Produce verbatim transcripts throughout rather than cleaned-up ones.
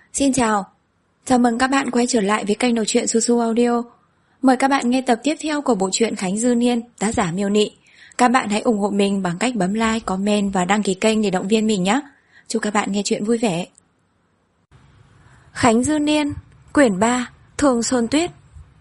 Xin chào, chào mừng các bạn quay trở lại với kênh đọc truyện Su Su Audio. Mời các bạn nghe tập tiếp theo của bộ truyện Khánh Dư Niên, tác giả Miêu Nị. Các bạn hãy ủng hộ mình bằng cách bấm like, comment và đăng ký kênh để động viên mình nhé. Chúc các bạn nghe truyện vui vẻ. Khánh Dư Niên, quyển ba, Thường Xuân Tuyết.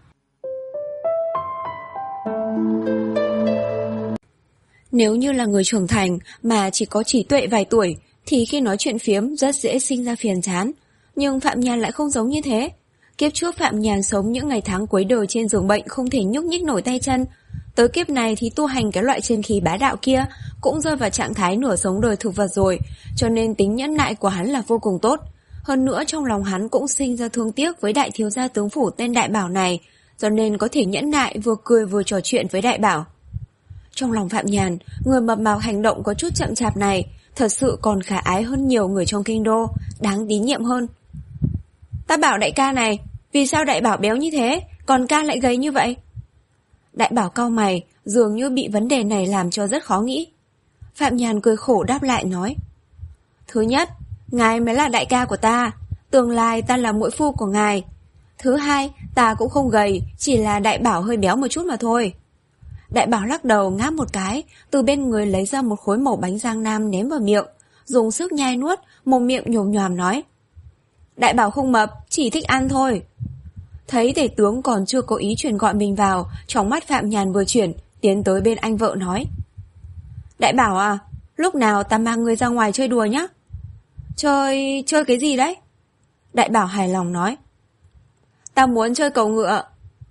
Nếu như là người trưởng thành mà chỉ có trí tuệ vài tuổi thì khi nói chuyện phiếm rất dễ sinh ra phiền chán. Nhưng Phạm Nhàn lại không giống như thế. Kiếp trước Phạm Nhàn sống những ngày tháng cuối đời trên giường bệnh không thể nhúc nhích nổi tay chân. Tới kiếp này thì tu hành cái loại chân khí bá đạo kia cũng rơi vào trạng thái nửa sống đời thực vật rồi, cho nên tính nhẫn nại của hắn là vô cùng tốt. Hơn nữa trong lòng hắn cũng sinh ra thương tiếc với đại thiếu gia tướng phủ tên Đại Bảo này, cho nên có thể nhẫn nại vừa cười vừa trò chuyện với Đại Bảo. Trong lòng Phạm Nhàn, người mập mạp hành động có chút chậm chạp này thật sự còn khả ái hơn nhiều người trong kinh đô, đáng tín nhiệm hơn. Ta bảo đại ca này, vì sao Đại Bảo béo như thế, còn ca lại gầy như vậy? Đại Bảo cau mày, dường như bị vấn đề này làm cho rất khó nghĩ. Phạm Nhàn cười khổ đáp lại nói: Thứ nhất, ngài mới là đại ca của ta, tương lai ta là muội phu của ngài. Thứ hai, ta cũng không gầy, chỉ là Đại Bảo hơi béo một chút mà thôi. Đại Bảo lắc đầu ngáp một cái, từ bên người lấy ra một khối mẩu bánh Giang Nam ném vào miệng, dùng sức nhai nuốt, mồm miệng nhồm nhòm nói: Đại Bảo không mập, chỉ thích ăn thôi. Thấy tể tướng còn chưa có ý chuyển gọi mình vào, trong mắt Phạm Nhàn vừa chuyển, tiến tới bên anh vợ nói: Đại Bảo à, lúc nào ta mang ngươi ra ngoài chơi đùa nhá. Chơi... chơi cái gì đấy? Đại Bảo hài lòng nói: Ta muốn chơi cầu ngựa.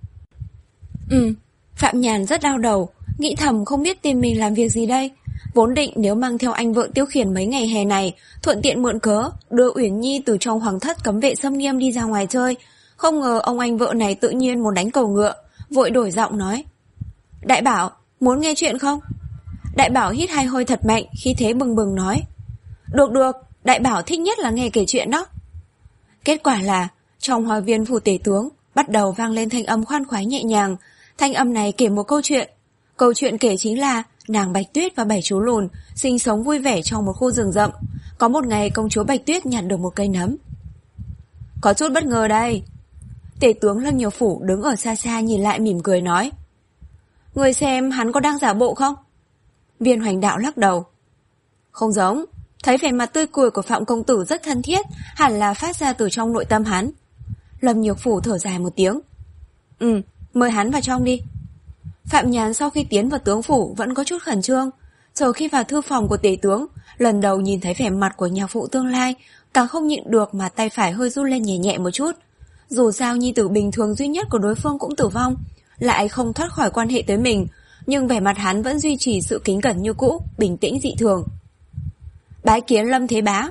Ừ, Phạm Nhàn rất đau đầu, nghĩ thầm không biết tìm mình làm việc gì đây. Vốn định nếu mang theo anh vợ Tiêu Khiển mấy ngày hè này, thuận tiện mượn cớ đưa Uyển Nhi từ trong hoàng thất cấm vệ xâm nghiêm đi ra ngoài chơi. Không ngờ ông anh vợ này tự nhiên muốn đánh cầu ngựa, vội đổi giọng nói: Đại Bảo, muốn nghe chuyện không? Đại Bảo hít hai hơi thật mạnh, khí thế bừng bừng nói: Được được, Đại Bảo thích nhất là nghe kể chuyện đó. Kết quả là trong hoa viên phủ tể tướng bắt đầu vang lên thanh âm khoan khoái nhẹ nhàng. Thanh âm này kể một câu chuyện. Câu chuyện kể chính là nàng Bạch Tuyết và bảy chú lùn sinh sống vui vẻ trong một khu rừng rậm. Có một ngày công chúa Bạch Tuyết nhặt được một cây nấm. Có chút bất ngờ đây. Tể tướng Lâm Nhiều Phủ đứng ở xa xa nhìn lại mỉm cười nói: Người xem hắn có đang giả bộ không? Viên Hoành Đạo lắc đầu: Không giống, thấy vẻ mặt tươi cười của Phạm công tử rất thân thiết, hẳn là phát ra từ trong nội tâm hắn. Lâm Nhiều Phủ thở dài một tiếng: Ừ, mời hắn vào trong đi. Phạm Nhàn sau khi tiến vào tướng phủ vẫn có chút khẩn trương. Chờ khi vào thư phòng của tể tướng, lần đầu nhìn thấy vẻ mặt của nhà phụ tương lai, càng không nhịn được mà tay phải hơi run lên nhẹ nhẹ một chút. Dù sao nhi tử bình thường duy nhất của đối phương cũng tử vong, lại không thoát khỏi quan hệ tới mình, nhưng vẻ mặt hắn vẫn duy trì sự kính cẩn như cũ, bình tĩnh dị thường. Bái kiến Lâm Thế Bá.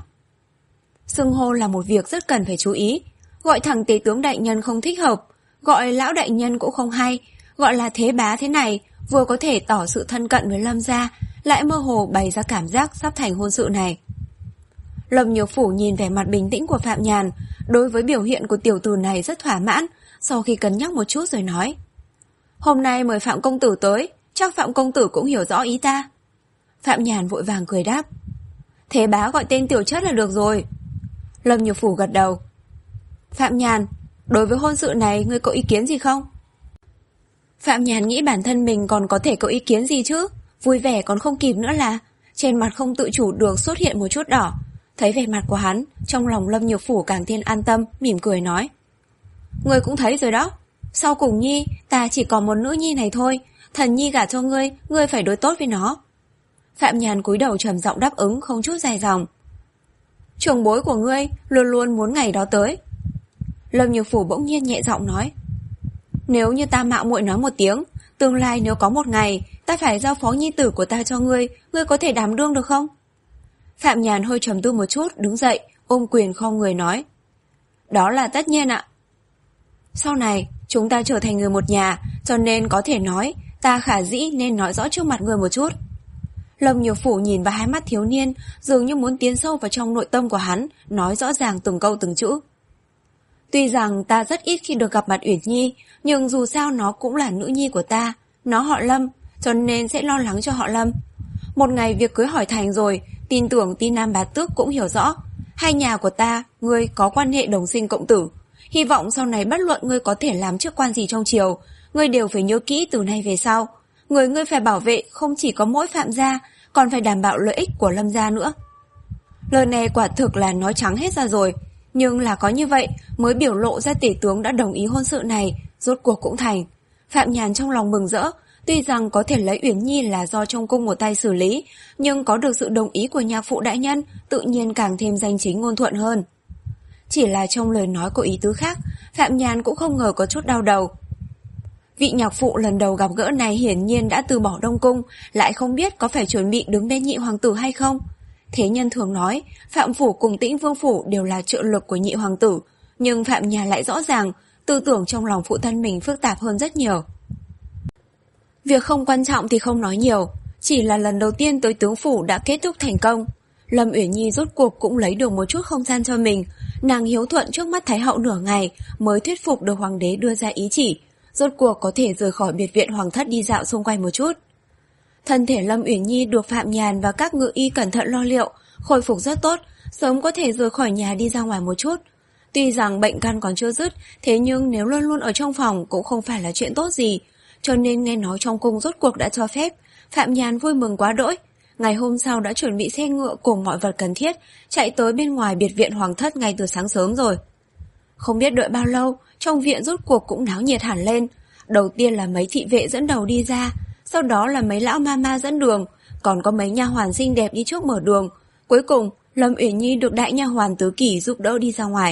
Xưng hô là một việc rất cần phải chú ý. Gọi thẳng tể tướng đại nhân không thích hợp, gọi lão đại nhân cũng không hay, gọi là Thế Bá thế này vừa có thể tỏ sự thân cận với Lâm gia, lại mơ hồ bày ra cảm giác sắp thành hôn sự này. Lâm Nhiều Phủ nhìn vẻ mặt bình tĩnh của Phạm Nhàn, đối với biểu hiện của tiểu tử này rất thỏa mãn, sau khi cân nhắc một chút rồi nói: Hôm nay mời Phạm công tử tới, chắc Phạm công tử cũng hiểu rõ ý ta. Phạm Nhàn vội vàng cười đáp: Thế Bá gọi tên tiểu chất là được rồi. Lâm Nhiều Phủ gật đầu: Phạm Nhàn, đối với hôn sự này ngươi có ý kiến gì không? Phạm Nhàn nghĩ bản thân mình còn có thể có ý kiến gì chứ, vui vẻ còn không kịp nữa là trên mặt không tự chủ được xuất hiện một chút đỏ. Thấy vẻ mặt của hắn, trong lòng Lâm Nhiều Phủ càng thêm an tâm, mỉm cười nói: Ngươi cũng thấy rồi đó, sau cùng Nhi ta chỉ còn một nữ nhi này thôi, thần Nhi gả cho ngươi, ngươi phải đối tốt với nó. Phạm Nhàn cúi đầu trầm giọng đáp ứng không chút dài dòng: Trưởng bối của ngươi luôn luôn muốn ngày đó tới. Lâm Nhiều Phủ bỗng nhiên nhẹ giọng nói: Nếu như ta mạo muội nói một tiếng, tương lai nếu có một ngày ta phải giao phó nhi tử của ta cho ngươi, ngươi có thể đảm đương được không? Phạm Nhàn hơi trầm tư một chút, đứng dậy, ôm quyền khom người nói: Đó là tất nhiên ạ. Sau này chúng ta trở thành người một nhà, cho nên có thể nói ta khả dĩ nên nói rõ trước mặt người một chút. Lâm Nhiều Phủ nhìn vào hai mắt thiếu niên, dường như muốn tiến sâu vào trong nội tâm của hắn, nói rõ ràng từng câu từng chữ. Tuy rằng ta rất ít khi được gặp mặt Uyển Nhi, nhưng dù sao nó cũng là nữ nhi của ta. Nó họ Lâm, cho nên sẽ lo lắng cho họ Lâm. Một ngày việc cưới hỏi thành rồi, tin tưởng Ti Nam Bá Tước cũng hiểu rõ. Hai nhà của ta, ngươi có quan hệ đồng sinh cộng tử. Hy vọng sau này bất luận ngươi có thể làm chức quan gì trong triều, ngươi đều phải nhớ kỹ từ nay về sau. Người ngươi phải bảo vệ không chỉ có mỗi Phạm gia, còn phải đảm bảo lợi ích của Lâm gia nữa. Lời này quả thực là nói trắng hết ra rồi, nhưng là có như vậy mới biểu lộ ra tể tướng đã đồng ý hôn sự này, rốt cuộc cũng thành. Phạm Nhàn trong lòng mừng rỡ, tuy rằng có thể lấy Uyển Nhi là do trong cung một tay xử lý, nhưng có được sự đồng ý của nhạc phụ đại nhân, tự nhiên càng thêm danh chính ngôn thuận hơn. Chỉ là trong lời nói có ý tứ khác, Phạm Nhàn cũng không ngờ có chút đau đầu. Vị nhạc phụ lần đầu gặp gỡ này hiển nhiên đã từ bỏ Đông Cung, lại không biết có phải chuẩn bị đứng bên nhị hoàng tử hay không. Thế nhân thường nói, Phạm Phủ cùng Tĩnh Vương Phủ đều là trợ lực của nhị hoàng tử, nhưng Phạm Nhàn lại rõ ràng, tư tưởng trong lòng phụ thân mình phức tạp hơn rất nhiều. Việc không quan trọng thì không nói nhiều, chỉ là lần đầu tiên tới tướng phủ đã kết thúc thành công. Lâm Uyển Nhi rốt cuộc cũng lấy được một chút không gian cho mình, nàng hiếu thuận trước mắt Thái hậu nửa ngày mới thuyết phục được hoàng đế đưa ra ý chỉ, rốt cuộc có thể rời khỏi biệt viện hoàng thất đi dạo xung quanh một chút. Thân thể Lâm Uyển Nhi được Phạm Nhàn và các ngự y cẩn thận lo liệu, khôi phục rất tốt, sớm có thể rời khỏi nhà đi ra ngoài một chút. Tuy rằng bệnh căn còn chưa dứt, thế nhưng nếu luôn luôn ở trong phòng cũng không phải là chuyện tốt gì, cho nên nghe nói trong cung rốt cuộc đã cho phép, Phạm Nhàn vui mừng quá đỗi. Ngày hôm sau đã chuẩn bị xe ngựa cùng mọi vật cần thiết, chạy tới bên ngoài biệt viện hoàng thất ngay từ sáng sớm rồi. Không biết đợi bao lâu, trong viện rốt cuộc cũng náo nhiệt hẳn lên. Đầu tiên là mấy thị vệ dẫn đầu đi ra, sau đó là mấy lão ma ma dẫn đường, còn có mấy nha hoàn xinh đẹp đi trước mở đường. Cuối cùng, Lâm Uyển Nhi được đại nha hoàn Tứ Kỷ giúp đỡ đi ra ngoài.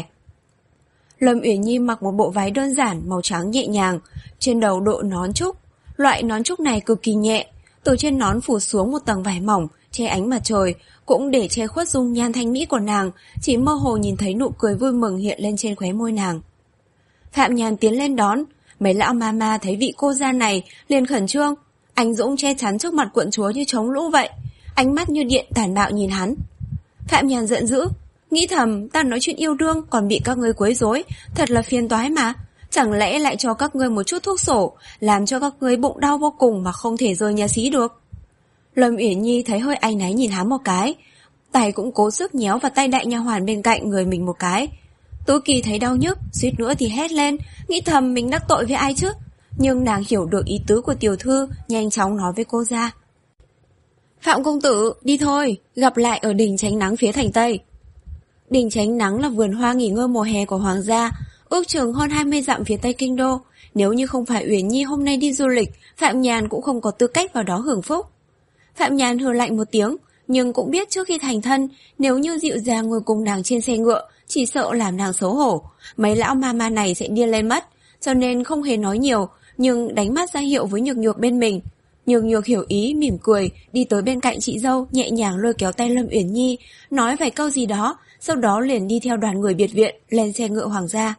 Lâm Uyển Nhi mặc một bộ váy đơn giản màu trắng nhẹ nhàng, trên đầu đội nón trúc. Loại nón trúc này cực kỳ nhẹ, từ trên nón phủ xuống một tầng vải mỏng che ánh mặt trời, cũng để che khuất dung nhan thanh mỹ của nàng, chỉ mơ hồ nhìn thấy nụ cười vui mừng hiện lên trên khóe môi nàng. Phạm Nhàn tiến lên đón, mấy lão ma ma thấy vị cô gia này liền khẩn trương, anh dũng che chắn trước mặt quận chúa như chống lũ vậy, ánh mắt như điện tàn bạo nhìn hắn. Phạm Nhàn giận dữ, nghĩ thầm ta nói chuyện yêu đương còn bị các ngươi quấy rối, thật là phiền toái mà. Chẳng lẽ lại cho các ngươi một chút thuốc sổ, làm cho các ngươi bụng đau vô cùng mà không thể rời nhà xí được. Lâm Uyển Nhi thấy hơi áy náy nhìn hắn một cái, tay cũng cố sức nhéo vào tay đại nha hoàn bên cạnh người mình một cái. Tứ Kỳ thấy đau nhức, suýt nữa thì hét lên, nghĩ thầm mình đắc tội với ai chứ. Nhưng nàng hiểu được ý tứ của tiểu thư, nhanh chóng nói với cô ra. Phạm công tử, đi thôi, gặp lại ở đỉnh Chánh Nắng phía thành Tây. Đỉnh Chánh Nắng là vườn hoa nghỉ ngơi mùa hè của hoàng gia, ước chừng hơn hai mươi dặm phía tây kinh đô. Nếu như không phải Uyển Nhi hôm nay đi du lịch, Phạm Nhàn cũng không có tư cách vào đó hưởng phúc. Phạm Nhàn hừ lạnh một tiếng, nhưng cũng biết trước khi thành thân, nếu như dịu dàng ngồi cùng nàng trên xe ngựa, chỉ sợ làm nàng xấu hổ, mấy lão ma ma này sẽ điên lên mất, cho nên không hề nói nhiều, nhưng đánh mắt ra hiệu với Nhược Nhược bên mình. Nhược Nhược hiểu ý, mỉm cười, đi tới bên cạnh chị dâu, nhẹ nhàng lôi kéo tay Lâm Uyển Nhi, nói vài câu gì đó, sau đó liền đi theo đoàn người biệt viện lên xe ngựa hoàng gia.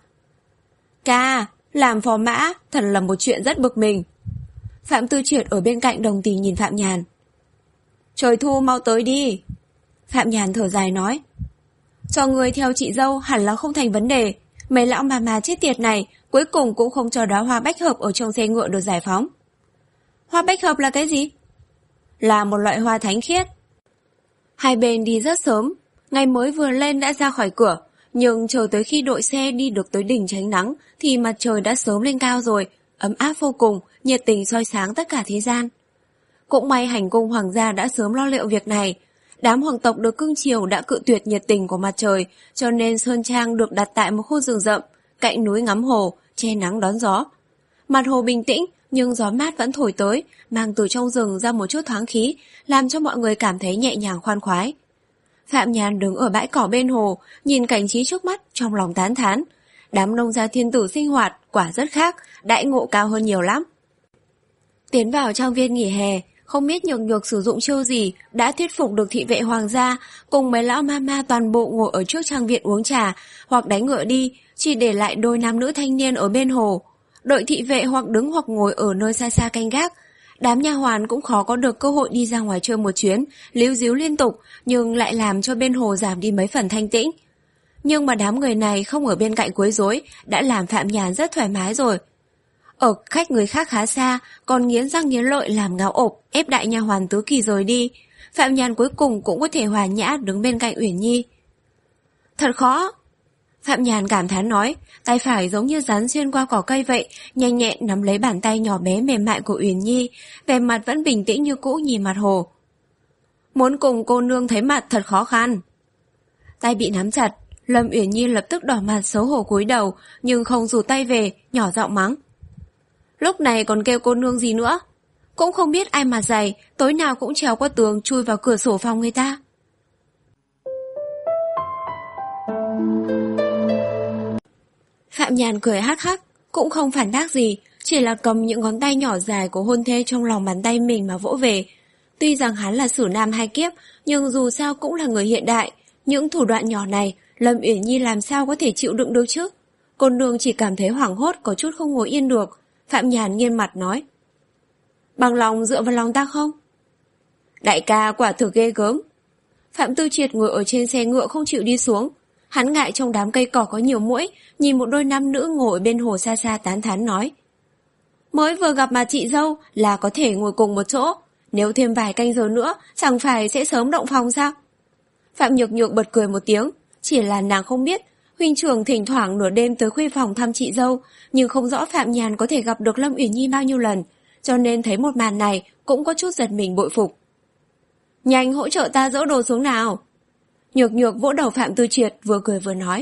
Ca, làm phò mã, thật là một chuyện rất bực mình. Phạm Tư Triệt ở bên cạnh đồng tình nhìn Phạm Nhàn. Trời thu mau tới đi. Phạm Nhàn thở dài nói. Cho người theo chị dâu hẳn là không thành vấn đề. Mấy lão mà mà chết tiệt này cuối cùng cũng không cho đóa hoa bách hợp ở trong xe ngựa được giải phóng. Hoa bách hợp là cái gì? Là một loại hoa thánh khiết. Hai bên đi rất sớm, ngày mới vừa lên đã ra khỏi cửa, nhưng chờ tới khi đội xe đi được tới đỉnh Chánh Nắng thì mặt trời đã sớm lên cao rồi, ấm áp vô cùng, nhiệt tình soi sáng tất cả thế gian. Cũng may hành cung hoàng gia đã sớm lo liệu việc này. Đám hoàng tộc được cưng chiều đã cự tuyệt nhiệt tình của mặt trời, cho nên sơn trang được đặt tại một khu rừng rậm, cạnh núi ngắm hồ, che nắng đón gió. Mặt hồ bình tĩnh, nhưng gió mát vẫn thổi tới, mang từ trong rừng ra một chút thoáng khí, làm cho mọi người cảm thấy nhẹ nhàng khoan khoái. Phạm Nhàn đứng ở bãi cỏ bên hồ, nhìn cảnh trí trước mắt, trong lòng tán thán. Đám nông gia thiên tử sinh hoạt, quả rất khác, đãi ngộ cao hơn nhiều lắm. Tiến vào trang viên nghỉ hè, không biết Nhược Nhược sử dụng chiêu gì, đã thuyết phục được thị vệ hoàng gia, cùng mấy lão ma ma toàn bộ ngồi ở trước trang viện uống trà, hoặc đánh ngựa đi, chỉ để lại đôi nam nữ thanh niên ở bên hồ. Đội thị vệ hoặc đứng hoặc ngồi ở nơi xa xa canh gác. Đám nha hoàn cũng khó có được cơ hội đi ra ngoài chơi một chuyến, líu díu liên tục, nhưng lại làm cho bên hồ giảm đi mấy phần thanh tĩnh. Nhưng mà đám người này không ở bên cạnh quấy rối, đã làm Phạm Nhàn rất thoải mái rồi. Ở khách người khác khá xa, còn nghiến răng nghiến lợi làm ngáo ộp, ép đại nha hoàn Tứ Kỳ rời đi. Phạm Nhàn cuối cùng cũng có thể hòa nhã đứng bên cạnh Uyển Nhi. Thật khó. Phạm Nhàn cảm thán nói, tay phải giống như rắn xuyên qua cỏ cây vậy, nhanh nhẹn nắm lấy bàn tay nhỏ bé mềm mại của Uyển Nhi, vẻ mặt vẫn bình tĩnh như cũ nhìn mặt Hồ. Muốn cùng cô nương thấy mặt thật khó khăn. Tay bị nắm chặt, Lâm Uyển Nhi lập tức đỏ mặt xấu hổ cúi đầu, nhưng không rụt tay về, nhỏ giọng mắng. Lúc này còn kêu cô nương gì nữa? Cũng không biết ai mặt dày, tối nào cũng trèo qua tường chui vào cửa sổ phòng người ta. Phạm Nhàn cười hắc hắc, cũng không phản bác gì, chỉ là cầm những ngón tay nhỏ dài của hôn thê trong lòng bàn tay mình mà vỗ về. Tuy rằng hắn là sử nam hai kiếp, nhưng dù sao cũng là người hiện đại, những thủ đoạn nhỏ này, Lâm Uyển Nhi làm sao có thể chịu đựng được chứ? Cô nương chỉ cảm thấy hoảng hốt, có chút không ngồi yên được. Phạm Nhàn nghiêng mặt nói. Bằng lòng dựa vào lòng ta không? Đại ca quả thực ghê gớm. Phạm Tư Triệt ngồi ở trên xe ngựa không chịu đi xuống. Hắn ngại trong đám cây cỏ có nhiều muỗi, nhìn một đôi nam nữ ngồi bên hồ xa xa tán thán nói. Mới vừa gặp mà chị dâu là có thể ngồi cùng một chỗ, nếu thêm vài canh giờ nữa chẳng phải sẽ sớm động phòng sao? Phạm Nhược Nhược bật cười một tiếng, chỉ là nàng không biết huynh trưởng thỉnh thoảng nửa đêm tới khuê phòng thăm chị dâu, nhưng không rõ Phạm Nhàn có thể gặp được Lâm Uyển Nhi bao nhiêu lần, cho nên thấy một màn này cũng có chút giật mình bội phục. Nhanh hỗ trợ ta dỡ đồ xuống nào. Nhược Nhược vỗ đầu Phạm Tư Triệt, vừa cười vừa nói.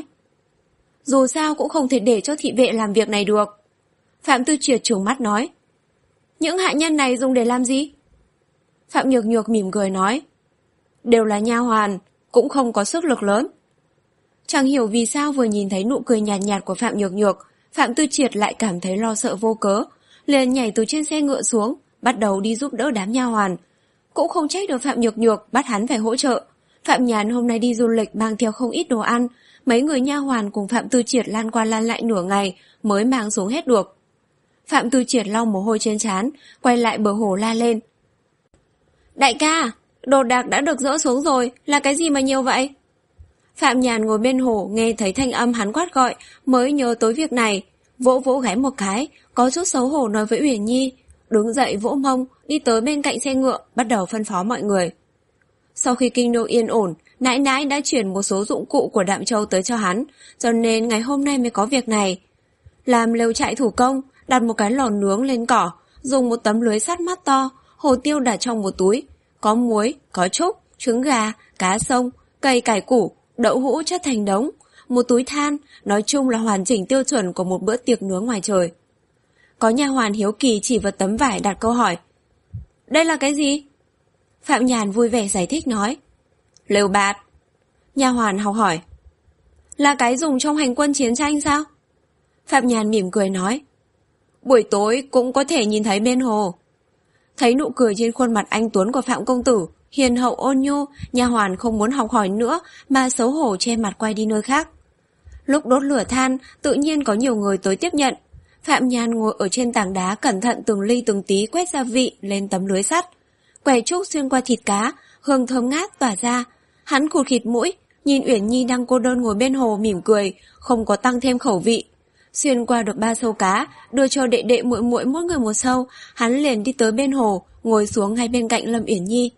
Dù sao cũng không thể để cho thị vệ làm việc này được. Phạm Tư Triệt trừng mắt nói. Những hạ nhân này dùng để làm gì? Phạm Nhược Nhược mỉm cười nói. Đều là nha hoàn, cũng không có sức lực lớn. Chẳng hiểu vì sao vừa nhìn thấy nụ cười nhạt nhạt của Phạm Nhược Nhược, Phạm Tư Triệt lại cảm thấy lo sợ vô cớ, liền nhảy từ trên xe ngựa xuống, bắt đầu đi giúp đỡ đám nha hoàn. Cũng không trách được Phạm Nhược Nhược bắt hắn phải hỗ trợ. Phạm Nhàn hôm nay đi du lịch mang theo không ít đồ ăn, mấy người nha hoàn cùng Phạm Tư Triệt lan qua lan lại nửa ngày mới mang xuống hết được. Phạm Tư Triệt lau mồ hôi trên trán, quay lại bờ hồ la lên. Đại ca, đồ đạc đã được dỡ xuống rồi, là cái gì mà nhiều vậy? Phạm Nhàn ngồi bên hồ nghe thấy thanh âm hắn quát gọi, mới nhớ tới việc này, vỗ vỗ gáy một cái, có chút xấu hổ nói với Uyển Nhi, đứng dậy vỗ mông, đi tới bên cạnh xe ngựa, bắt đầu phân phó mọi người. Sau khi kinh đô yên ổn, nãi nãi đã chuyển một số dụng cụ của Đạm Châu tới cho hắn, cho nên ngày hôm nay mới có việc này. Làm lều trại thủ công, đặt một cái lò nướng lên cỏ, dùng một tấm lưới sắt mắt to, hồ tiêu đặt trong một túi, có muối, có trúc, trứng gà, cá sông, cây cải củ, đậu hũ chất thành đống, một túi than, nói chung là hoàn chỉnh tiêu chuẩn của một bữa tiệc nướng ngoài trời. Có nha hoàn hiếu kỳ chỉ vào tấm vải đặt câu hỏi. Đây là cái gì? Phạm Nhàn vui vẻ giải thích nói. Lều bạt. Nha hoàn học hỏi. Là cái dùng trong hành quân chiến tranh sao? Phạm Nhàn mỉm cười nói. Buổi tối cũng có thể nhìn thấy bên hồ. Thấy nụ cười trên khuôn mặt anh tuấn của Phạm công tử, hiền hậu ôn nhu, nha hoàn không muốn học hỏi nữa mà xấu hổ che mặt quay đi nơi khác. Lúc đốt lửa than, tự nhiên có nhiều người tới tiếp nhận. Phạm Nhàn ngồi ở trên tảng đá cẩn thận từng ly từng tí quét gia vị lên tấm lưới sắt. Quẻ trúc xuyên qua thịt cá, hương thơm ngát tỏa ra. Hắn khụt khịt mũi, nhìn Uyển Nhi đang cô đơn ngồi bên hồ mỉm cười, không có tăng thêm khẩu vị. Xuyên qua được ba sâu cá, đưa cho đệ đệ muội muội mỗi người một sâu, hắn liền đi tới bên hồ, ngồi xuống ngay bên cạnh Lâm Uyển Nhi.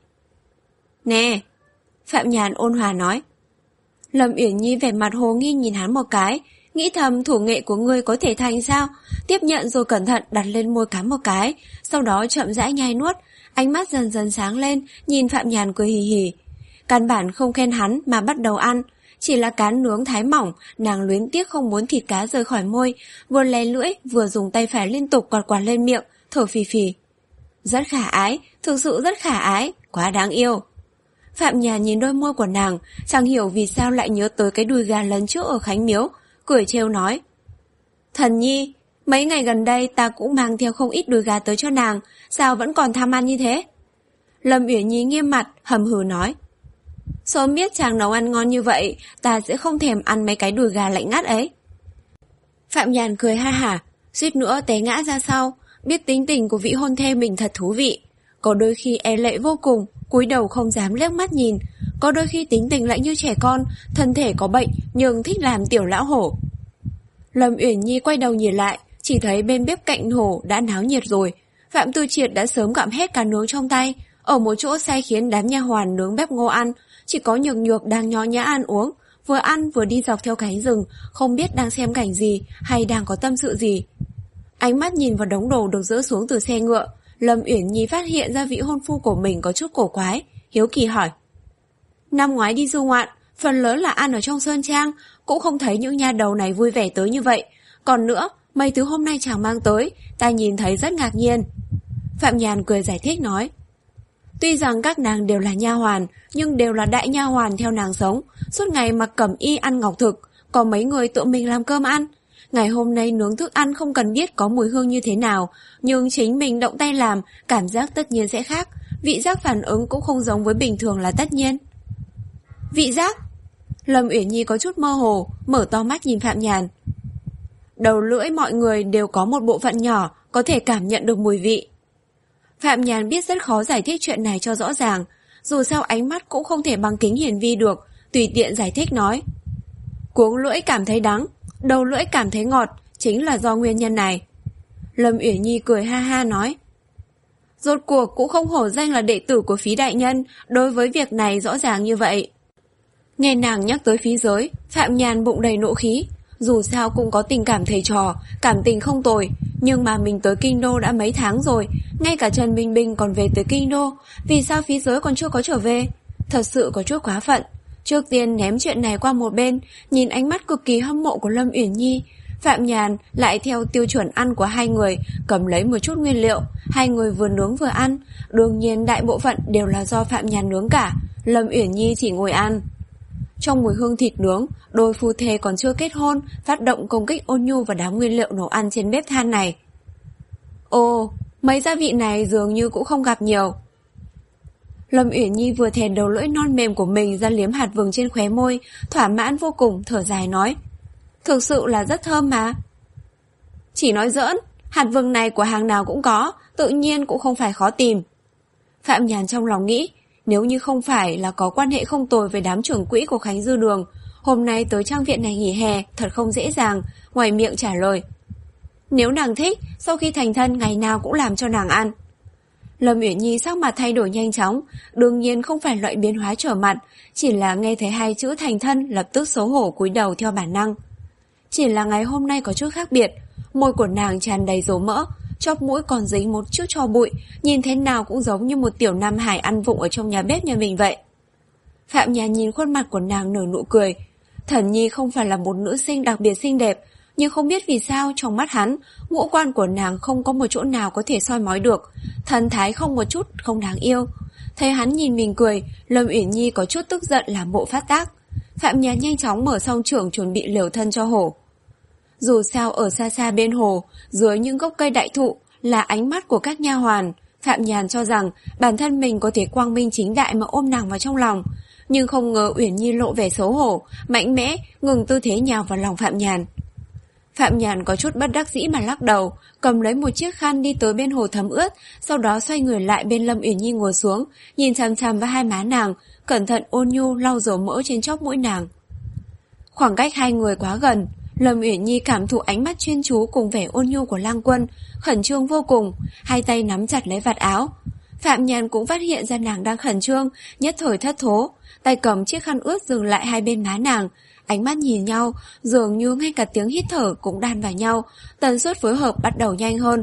Nè, Phạm Nhàn ôn hòa nói. Lâm Uyển Nhi vẻ mặt hồ nghi nhìn hắn một cái, nghĩ thầm thủ nghệ của ngươi có thể thành sao, tiếp nhận rồi cẩn thận đặt lên môi cắn một cái, sau đó chậm rãi nhai nuốt, ánh mắt dần dần sáng lên, nhìn Phạm Nhàn cười hì hì. Căn bản không khen hắn mà bắt đầu ăn, chỉ là cá nướng thái mỏng, nàng luyến tiếc không muốn thịt cá rời khỏi môi, vừa lè lưỡi vừa dùng tay phải liên tục quạt quạt lên miệng, thở phì phì. Rất khả ái, thực sự rất khả ái, quá đáng yêu. Phạm Nhàn nhìn đôi môi của nàng, chẳng hiểu vì sao lại nhớ tới cái đùi gà lần trước ở Khánh Miếu, cười trêu nói. Thần Nhi, mấy ngày gần đây ta cũng mang theo không ít đùi gà tới cho nàng, sao vẫn còn tham ăn như thế? Lâm Uyển Nhi nghiêm mặt, hầm hừ nói. Sớm biết chàng nấu ăn ngon như vậy, ta sẽ không thèm ăn mấy cái đùi gà lạnh ngắt ấy. Phạm Nhàn cười ha hả, suýt nữa té ngã ra sau, biết tính tình của vị hôn thê mình thật thú vị. Có đôi khi e lệ vô cùng, cúi đầu không dám liếc mắt nhìn, có đôi khi tính tình lại như trẻ con, thân thể có bệnh nhưng thích làm tiểu lão hổ. Lâm Uyển Nhi quay đầu nhìn lại, chỉ thấy bên bếp cạnh hồ đã náo nhiệt rồi. Phạm Tư Triệt đã sớm gặm hết cá nướng trong tay, ở một chỗ sai khiến đám nha hoàn nướng bếp ngô ăn, chỉ có Nhược Nhược đang nho nhã ăn uống, vừa ăn vừa đi dọc theo cánh rừng, không biết đang xem cảnh gì hay đang có tâm sự gì. Ánh mắt nhìn vào đống đồ được dỡ xuống từ xe ngựa, Lâm Uyển Nhi phát hiện ra vị hôn phu của mình có chút cổ quái, hiếu kỳ hỏi. Năm ngoái đi du ngoạn, phần lớn là ăn ở trong sơn trang, cũng không thấy những nha đầu này vui vẻ tới như vậy. Còn nữa, mấy thứ hôm nay chàng mang tới, ta nhìn thấy rất ngạc nhiên. Phạm Nhàn cười giải thích nói. Tuy rằng các nàng đều là nha hoàn, nhưng đều là đại nha hoàn theo nàng sống, suốt ngày mặc cẩm y ăn ngọc thực, có mấy người tự mình làm cơm ăn. Ngày hôm nay nướng thức ăn không cần biết có mùi hương như thế nào, nhưng chính mình động tay làm, cảm giác tất nhiên sẽ khác, vị giác phản ứng cũng không giống với bình thường là tất nhiên. Vị giác? Lâm Uyển Nhi có chút mơ hồ, mở to mắt nhìn Phạm Nhàn. Đầu lưỡi mọi người đều có một bộ phận nhỏ, có thể cảm nhận được mùi vị. Phạm Nhàn biết rất khó giải thích chuyện này cho rõ ràng, dù sao ánh mắt cũng không thể bằng kính hiển vi được, tùy tiện giải thích nói. Cuống lưỡi cảm thấy đắng, đầu lưỡi cảm thấy ngọt, chính là do nguyên nhân này. Lâm Uyển Nhi cười ha ha nói. Rốt cuộc cũng không hổ danh là đệ tử của Phí đại nhân, đối với việc này rõ ràng như vậy. Nghe nàng nhắc tới phí giới, Phạm Nhàn bụng đầy nộ khí. Dù sao cũng có tình cảm thầy trò, cảm tình không tồi, nhưng mà mình tới Kinh Đô đã mấy tháng rồi, ngay cả Trần Bình Bình còn về tới Kinh Đô, vì sao phí giới còn chưa có trở về? Thật sự có chút quá phận. Trước tiên ném chuyện này qua một bên, nhìn ánh mắt cực kỳ hâm mộ của Lâm Uyển Nhi, Phạm Nhàn lại theo tiêu chuẩn ăn của hai người, cầm lấy một chút nguyên liệu, hai người vừa nướng vừa ăn, đương nhiên đại bộ phận đều là do Phạm Nhàn nướng cả, Lâm Uyển Nhi chỉ ngồi ăn. Trong mùi hương thịt nướng, đôi phu thê còn chưa kết hôn, phát động công kích ôn nhu và đám nguyên liệu nấu ăn trên bếp than này. Ồ, mấy gia vị này dường như cũng không gặp nhiều. Lâm Uyển Nhi vừa thèn đầu lưỡi non mềm của mình ra liếm hạt vừng trên khóe môi, thỏa mãn vô cùng, thở dài nói. Thực sự là rất thơm mà. Chỉ nói giỡn, hạt vừng này của hàng nào cũng có, tự nhiên cũng không phải khó tìm. Phạm Nhàn trong lòng nghĩ, nếu như không phải là có quan hệ không tồi với đám trưởng quỹ của Khánh Dư Đường, hôm nay tới trang viện này nghỉ hè thật không dễ dàng, ngoài miệng trả lời. Nếu nàng thích, sau khi thành thân ngày nào cũng làm cho nàng ăn. Lâm Uyển Nhi sắc mặt thay đổi nhanh chóng, đương nhiên không phải loại biến hóa trở mặt, chỉ là nghe thấy hai chữ thành thân lập tức xấu hổ cúi đầu theo bản năng. Chỉ là ngày hôm nay có chút khác biệt, môi của nàng tràn đầy dầu mỡ, chóp mũi còn dính một chút tro bụi, nhìn thế nào cũng giống như một tiểu nam hải ăn vụng ở trong nhà bếp nhà mình vậy. Phạm Nhàn nhìn khuôn mặt của nàng nở nụ cười. Thần Nhi không phải là một nữ sinh đặc biệt xinh đẹp, nhưng không biết vì sao trong mắt hắn, ngũ quan của nàng không có một chỗ nào có thể soi mói được, thần thái không một chút không đáng yêu. Thấy hắn nhìn mình cười, Lâm Uyển Nhi có chút tức giận làm bộ phát tác. Phạm Nhàn nhanh chóng mở song trưởng chuẩn bị liều thân cho hổ. Dù sao ở xa xa bên hồ, dưới những gốc cây đại thụ là ánh mắt của các nha hoàn, Phạm Nhàn cho rằng bản thân mình có thể quang minh chính đại mà ôm nàng vào trong lòng, nhưng không ngờ Uyển Nhi lộ vẻ xấu hổ, mạnh mẽ ngừng tư thế nhào vào lòng Phạm Nhàn. Phạm Nhàn có chút bất đắc dĩ mà lắc đầu, cầm lấy một chiếc khăn đi tới bên hồ thấm ướt, sau đó xoay người lại bên Lâm Uyển Nhi ngồi xuống, nhìn chằm chằm vào hai má nàng, cẩn thận ôn nhu lau dầu mỡ trên chóp mũi nàng. Khoảng cách hai người quá gần, Lâm Uyển Nhi cảm thụ ánh mắt chuyên chú cùng vẻ ôn nhu của Lang Quân, khẩn trương vô cùng, hai tay nắm chặt lấy vạt áo. Phạm Nhàn cũng phát hiện ra nàng đang khẩn trương, nhất thời thất thố, tay cầm chiếc khăn ướt dừng lại hai bên má nàng, ánh mắt nhìn nhau, dường như ngay cả tiếng hít thở cũng đan vào nhau, tần suất phối hợp bắt đầu nhanh hơn.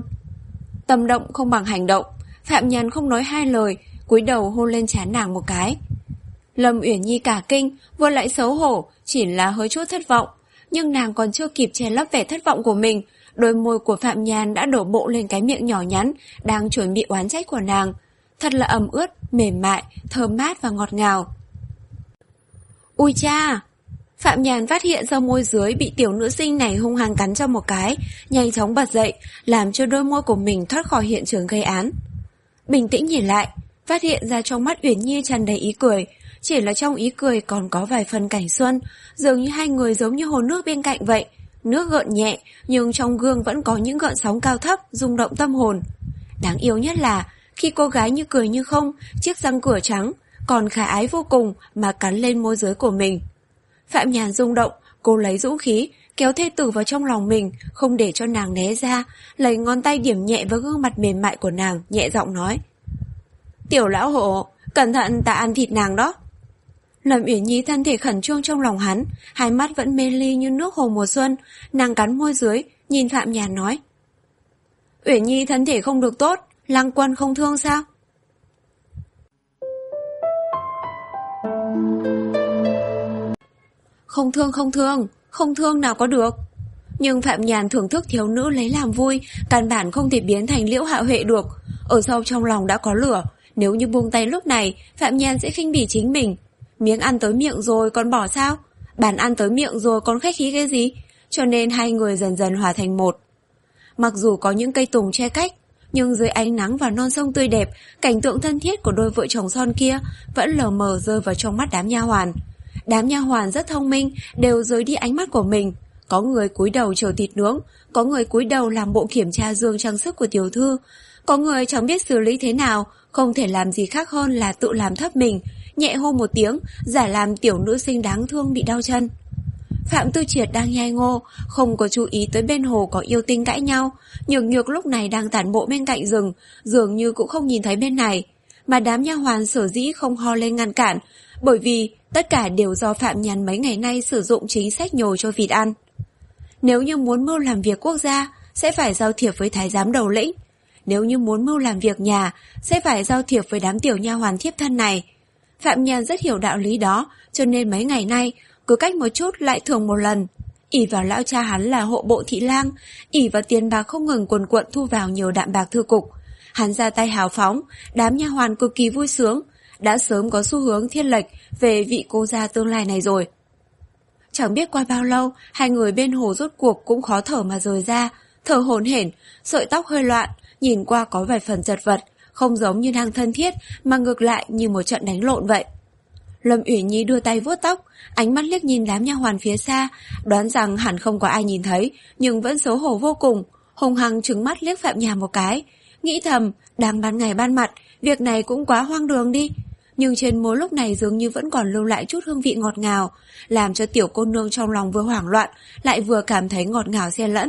Tâm động không bằng hành động, Phạm Nhàn không nói hai lời, cúi đầu hôn lên trán nàng một cái. Lâm Uyển Nhi cả kinh, vừa lại xấu hổ, chỉ là hơi chút thất vọng, nhưng nàng còn chưa kịp che lấp vẻ thất vọng của mình, đôi môi của Phạm Nhàn đã đổ bộ lên cái miệng nhỏ nhắn đang chuẩn bị oán trách của nàng, thật là ẩm ướt, mềm mại, thơm mát và ngọt ngào. Ui cha! Phạm Nhàn phát hiện ra môi dưới bị tiểu nữ sinh này hung hăng cắn cho một cái, nhanh chóng bật dậy, làm cho đôi môi của mình thoát khỏi hiện trường gây án. Bình tĩnh nhìn lại, phát hiện ra trong mắt Uyển Nhi tràn đầy ý cười, chỉ là trong ý cười còn có vài phần cảnh xuân, dường như hai người giống như hồ nước bên cạnh vậy, nước gợn nhẹ, nhưng trong gương vẫn có những gợn sóng cao thấp, rung động tâm hồn. Đáng yêu nhất là, khi cô gái như cười như không, chiếc răng cửa trắng, còn khả ái vô cùng mà cắn lên môi dưới của mình. Phạm Nhàn rung động, cô lấy dũng khí, kéo thê tử vào trong lòng mình, không để cho nàng né ra, lấy ngón tay điểm nhẹ vào gương mặt mềm mại của nàng, nhẹ giọng nói. Tiểu lão hộ, cẩn thận ta ăn thịt nàng đó. Lâm Uyển Nhi thân thể khẩn trương trong lòng hắn, hai mắt vẫn mê ly như nước hồ mùa xuân, nàng cắn môi dưới, nhìn Phạm Nhàn nói. Uyển Nhi thân thể không được tốt, Lăng Quân không thương sao? Không thương không thương, không thương nào có được. Nhưng Phạm Nhàn thưởng thức thiếu nữ lấy làm vui, căn bản không thể biến thành Liễu Hạo Huệ được. Ở sâu trong lòng đã có lửa, nếu như buông tay lúc này, Phạm Nhàn sẽ khinh bỉ chính mình. Miếng ăn tới miệng rồi còn bỏ sao? Bàn ăn tới miệng rồi còn khách khí cái gì? Cho nên hai người dần dần hòa thành một. Mặc dù có những cây tùng che cách, nhưng dưới ánh nắng và non sông tươi đẹp, cảnh tượng thân thiết của đôi vợ chồng son kia vẫn lờ mờ rơi vào trong mắt đám nha hoàn. Đám nha hoàn rất thông minh, đều rời đi ánh mắt của mình. Có người cúi đầu chờ thịt nướng, có người cúi đầu làm bộ kiểm tra dương trang sức của tiểu thư, có người chẳng biết xử lý thế nào, không thể làm gì khác hơn là tự làm thấp mình, nhẹ hô một tiếng, giả làm tiểu nữ sinh đáng thương bị đau chân. Phạm Tư Triệt đang nhai ngô, không có chú ý tới bên hồ có yêu tinh cãi nhau. Nhược Nhược lúc này đang tản bộ bên cạnh rừng, dường như cũng không nhìn thấy bên này. Mà đám nha hoàn sở dĩ không ho lên ngăn cản, bởi vì tất cả đều do Phạm Nhàn mấy ngày nay sử dụng chính sách nhồi cho vịt ăn. Nếu như muốn mưu làm việc quốc gia, sẽ phải giao thiệp với thái giám đầu lĩnh. Nếu như muốn mưu làm việc nhà, sẽ phải giao thiệp với đám tiểu nha hoàn thiếp thân này. Phạm Nhàn rất hiểu đạo lý đó, cho nên mấy ngày nay, cứ cách một chút lại thưởng một lần. Ỷ vào lão cha hắn là hộ bộ thị lang, ỷ vào tiền bạc không ngừng quần quận thu vào nhiều đạm bạc thư cục. Hắn ra tay hào phóng, đám nha hoàn cực kỳ vui sướng, đã sớm có xu hướng thiên lệch về vị cô gia tương lai này rồi. Chẳng biết qua bao lâu, hai người bên hồ rốt cuộc cũng khó thở mà rời ra, thở hổn hển, sợi tóc hơi loạn, nhìn qua có vài phần chật vật, không giống như đang thân thiết mà ngược lại như một trận đánh lộn vậy. Lâm Uyển Nhi đưa tay vuốt tóc, ánh mắt liếc nhìn đám nha hoàn phía xa, đoán rằng hẳn không có ai nhìn thấy, nhưng vẫn xấu hổ vô cùng, hung hăng trừng mắt liếc Phạm Nhàn một cái, nghĩ thầm, đang ban ngày ban mặt, việc này cũng quá hoang đường đi. Nhưng trên môi lúc này dường như vẫn còn lưu lại chút hương vị ngọt ngào, làm cho tiểu cô nương trong lòng vừa hoảng loạn, lại vừa cảm thấy ngọt ngào xen lẫn.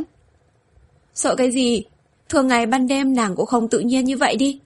Sợ cái gì? Thường ngày ban đêm nàng cũng không tự nhiên như vậy đi.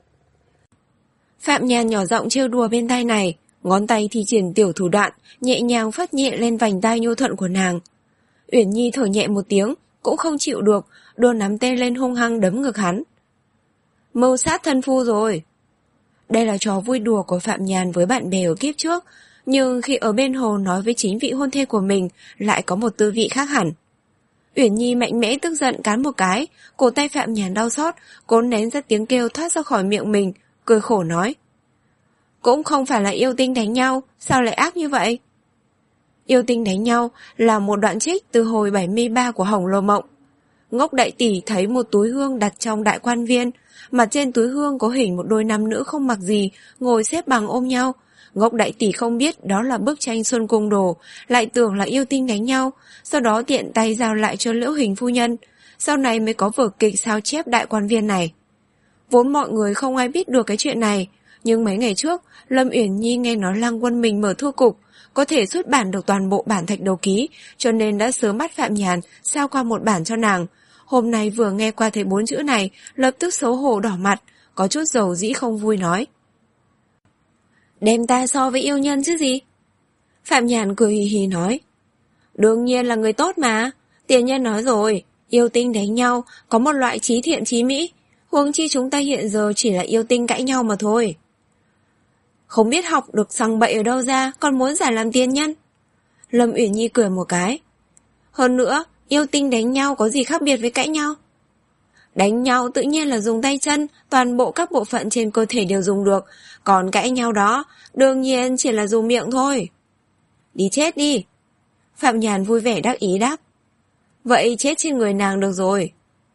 Phạm Nhàn nhỏ giọng trêu đùa bên tai này, ngón tay thi triển tiểu thủ đoạn, nhẹ nhàng phất nhẹ lên vành tai nhu thuận của nàng. Uyển Nhi thở nhẹ một tiếng, cũng không chịu được, đôi nắm tay lên hung hăng đấm ngực hắn. Mưu sát thân phu rồi. Đây là trò vui đùa của Phạm Nhàn với bạn bè ở kiếp trước, nhưng khi ở bên hồ nói với chính vị hôn thê của mình lại có một tư vị khác hẳn. Uyển Nhi mạnh mẽ tức giận cắn một cái, cổ tay Phạm Nhàn đau xót, cố nén ra tiếng kêu thoát ra khỏi miệng mình, cười khổ nói. Cũng không phải là yêu tinh đánh nhau, sao lại ác như vậy? Yêu tinh đánh nhau là một đoạn trích từ hồi bảy mươi ba của Hồng Lô Mộng. Ngốc đại tỷ thấy một túi hương đặt trong đại quan viên, mà trên túi hương có hình một đôi nam nữ không mặc gì, ngồi xếp bằng ôm nhau. Ngốc đại tỷ không biết đó là bức tranh Xuân Cung Đồ, lại tưởng là yêu tinh đánh nhau, sau đó tiện tay giao lại cho Liễu Hình phu nhân. Sau này mới có vở kịch sao chép đại quan viên này. Vốn mọi người không ai biết được cái chuyện này, nhưng mấy ngày trước, Lâm Uyển Nhi nghe nói Lăng Quân mình mở thư cục, có thể xuất bản được toàn bộ bản thạch đầu ký, cho nên đã sớm bắt Phạm Nhàn sao qua một bản cho nàng. Hôm nay vừa nghe qua thấy bốn chữ này, lập tức xấu hổ đỏ mặt, có chút dầu dĩ không vui nói. Đem ta so với yêu nhân chứ gì? Phạm Nhàn cười hì hì nói. Đương nhiên là người tốt mà, tiền nhân nói rồi, yêu tinh đánh nhau, có một loại trí thiện trí mỹ, huống chi chúng ta hiện giờ chỉ là yêu tinh cãi nhau mà thôi. Không biết học được sằng bậy ở đâu ra, còn muốn giả làm tiên nhân. Lâm Uyển Nhi cười một cái. Hơn nữa, yêu tinh đánh nhau có gì khác biệt với cãi nhau? Đánh nhau tự nhiên là dùng tay chân, toàn bộ các bộ phận trên cơ thể đều dùng được, còn cãi nhau đó, đương nhiên chỉ là dùng miệng thôi. Đi chết đi. Phạm Nhàn vui vẻ đắc ý đáp. Vậy chết trên người nàng được rồi.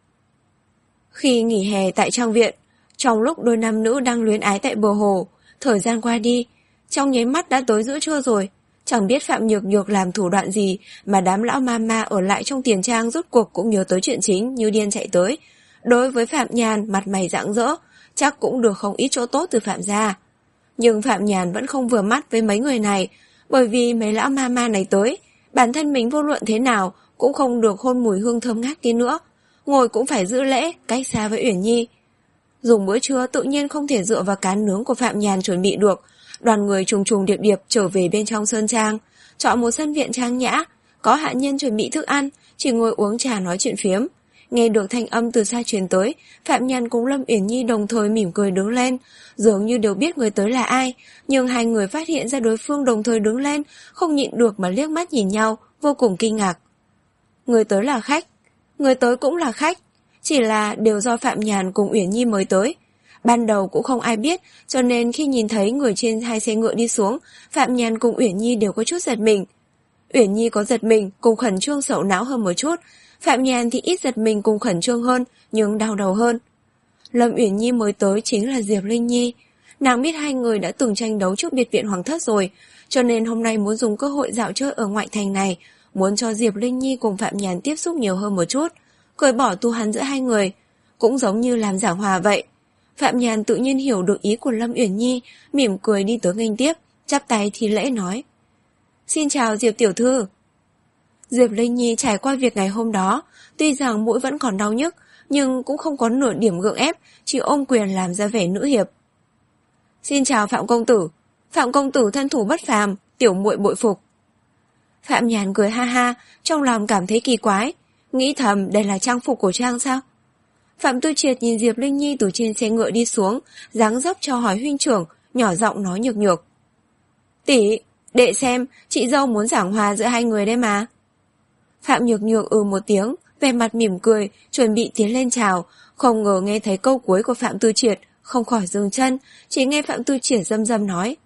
Khi nghỉ hè tại trang viện, trong lúc đôi nam nữ đang luyến ái tại bờ hồ, thời gian qua đi, trong nháy mắt đã tới giữa trưa rồi. Chẳng biết Phạm Nhược Nhược làm thủ đoạn gì mà đám lão ma ma ở lại trong tiền trang rốt cuộc cũng nhớ tới chuyện chính, như điên chạy tới. Đối với Phạm Nhàn mặt mày rạng rỡ, chắc cũng được không ít chỗ tốt từ Phạm gia. Nhưng Phạm Nhàn vẫn không vừa mắt với mấy người này, bởi vì mấy lão ma ma này tới, bản thân mình vô luận thế nào cũng không được hôn mùi hương thơm ngát kia nữa, ngồi cũng phải giữ lễ, cách xa với Uyển Nhi. Dùng bữa trưa tự nhiên không thể dựa vào cán nướng của Phạm Nhàn chuẩn bị được, Đoàn người trùng trùng điệp điệp trở về bên trong sơn trang, chọn một sân viện trang nhã, có hạ nhân chuẩn bị thức ăn, chỉ ngồi uống trà nói chuyện phiếm. Nghe được thanh âm từ xa truyền tới, Phạm Nhàn cùng Lâm Uyển Nhi đồng thời mỉm cười đứng lên, dường như đều biết người tới là ai, nhưng hai người phát hiện ra đối phương đồng thời đứng lên, không nhịn được mà liếc mắt nhìn nhau, vô cùng kinh ngạc. Người tới là khách, người tới cũng là khách, chỉ là đều do Phạm Nhàn cùng Uyển Nhi mới tới. Ban đầu cũng không ai biết, cho nên khi nhìn thấy người trên hai xe ngựa đi xuống, Phạm Nhàn cùng Uyển Nhi đều có chút giật mình. Uyển Nhi có giật mình cùng khẩn trương sầu não hơn một chút, Phạm Nhàn thì ít giật mình cùng khẩn trương hơn, nhưng đau đầu hơn. Lâm Uyển Nhi mới tới chính là Diệp Linh Nhi. Nàng biết hai người đã từng tranh đấu trước biệt viện Hoàng thất rồi, cho nên hôm nay muốn dùng cơ hội dạo chơi ở ngoại thành này, muốn cho Diệp Linh Nhi cùng Phạm Nhàn tiếp xúc nhiều hơn một chút, cởi bỏ tu hắn giữa hai người, cũng giống như làm giảng hòa vậy. Phạm Nhàn tự nhiên hiểu được ý của Lâm Uyển Nhi, mỉm cười đi tới nghênh tiếp, chắp tay thi lễ nói: Xin chào Diệp tiểu thư. Diệp Linh Nhi trải qua việc ngày hôm đó, tuy rằng mũi vẫn còn đau nhức, nhưng cũng không có nửa điểm gượng ép, chỉ ôm quyền làm ra vẻ nữ hiệp. Xin chào Phạm công tử, Phạm công tử thân thủ bất phàm, tiểu muội bội phục. Phạm Nhàn cười ha ha, trong lòng cảm thấy kỳ quái, nghĩ thầm đây là trang phục của Trang sao? Phạm Tư Triệt nhìn Diệp Linh Nhi từ trên xe ngựa đi xuống, dáng dấp cho hỏi huynh trưởng, nhỏ giọng nói nhược nhược: Tỷ, đệ xem, chị dâu muốn giảng hòa giữa hai người đấy mà. Phạm Nhược Nhược ừ một tiếng, vẻ mặt mỉm cười, chuẩn bị tiến lên chào, không ngờ nghe thấy câu cuối của Phạm Tư Triệt, không khỏi dừng chân, chỉ nghe Phạm Tư Triệt râm râm nói: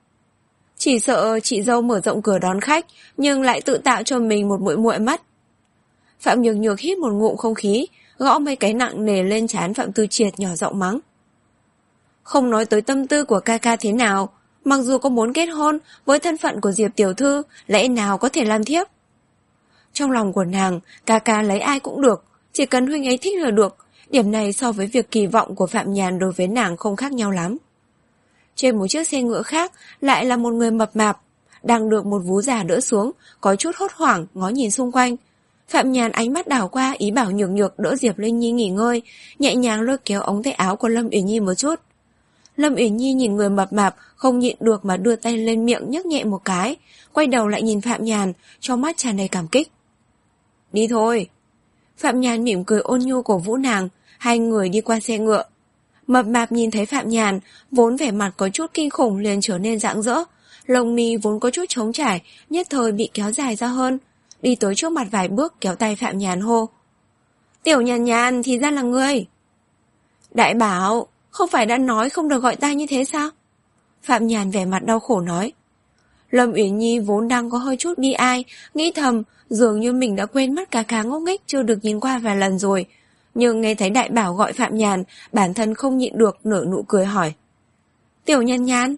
Chỉ sợ chị dâu mở rộng cửa đón khách, nhưng lại tự tạo cho mình một muội muội mất. Phạm Nhược Nhược hít một ngụm không khí, gõ mấy cái nặng nề lên trán Phạm Tư Triệt, nhỏ giọng mắng: Không nói tới tâm tư của ca ca thế nào, mặc dù có muốn kết hôn, với thân phận của Diệp tiểu thư, lẽ nào có thể làm thiếp? Trong lòng của nàng, ca ca lấy ai cũng được, chỉ cần huynh ấy thích là được. Điểm này so với việc kỳ vọng của Phạm Nhàn đối với nàng không khác nhau lắm. Trên một chiếc xe ngựa khác lại là một người mập mạp, đang được một vú già đỡ xuống, có chút hốt hoảng ngó nhìn xung quanh. Phạm Nhàn ánh mắt đảo qua, ý bảo Nhược Nhược đỡ Diệp Linh Nhi nghỉ ngơi, nhẹ nhàng lôi kéo ống tay áo của Lâm Uyển Nhi một chút. Lâm Uyển Nhi nhìn người mập mạp, không nhịn được mà đưa tay lên miệng nhấc nhẹ một cái, quay đầu lại nhìn Phạm Nhàn, trong mắt tràn đầy cảm kích. Đi thôi. Phạm Nhàn mỉm cười ôn nhu cổ vũ nàng, hai người đi qua xe ngựa. Mập mạp nhìn thấy Phạm Nhàn, vốn vẻ mặt có chút kinh khủng liền trở nên rạng rỡ, lông mi vốn có chút trống trải, nhất thời bị kéo dài ra hơn, đi tới trước mặt vài bước kéo tay Phạm Nhàn hô: Tiểu Nhàn Nhàn thì ra là ngươi. Đại bảo, không phải đã nói không được gọi ta như thế sao? Phạm Nhàn vẻ mặt đau khổ nói. Lâm Uyển Nhi vốn đang có hơi chút bi ai, nghĩ thầm dường như mình đã quên mất cả cá ngốc nghếch chưa được nhìn qua vài lần rồi, nhưng nghe thấy đại bảo gọi Phạm Nhàn, bản thân không nhịn được nở nụ cười hỏi: Tiểu Nhàn Nhàn.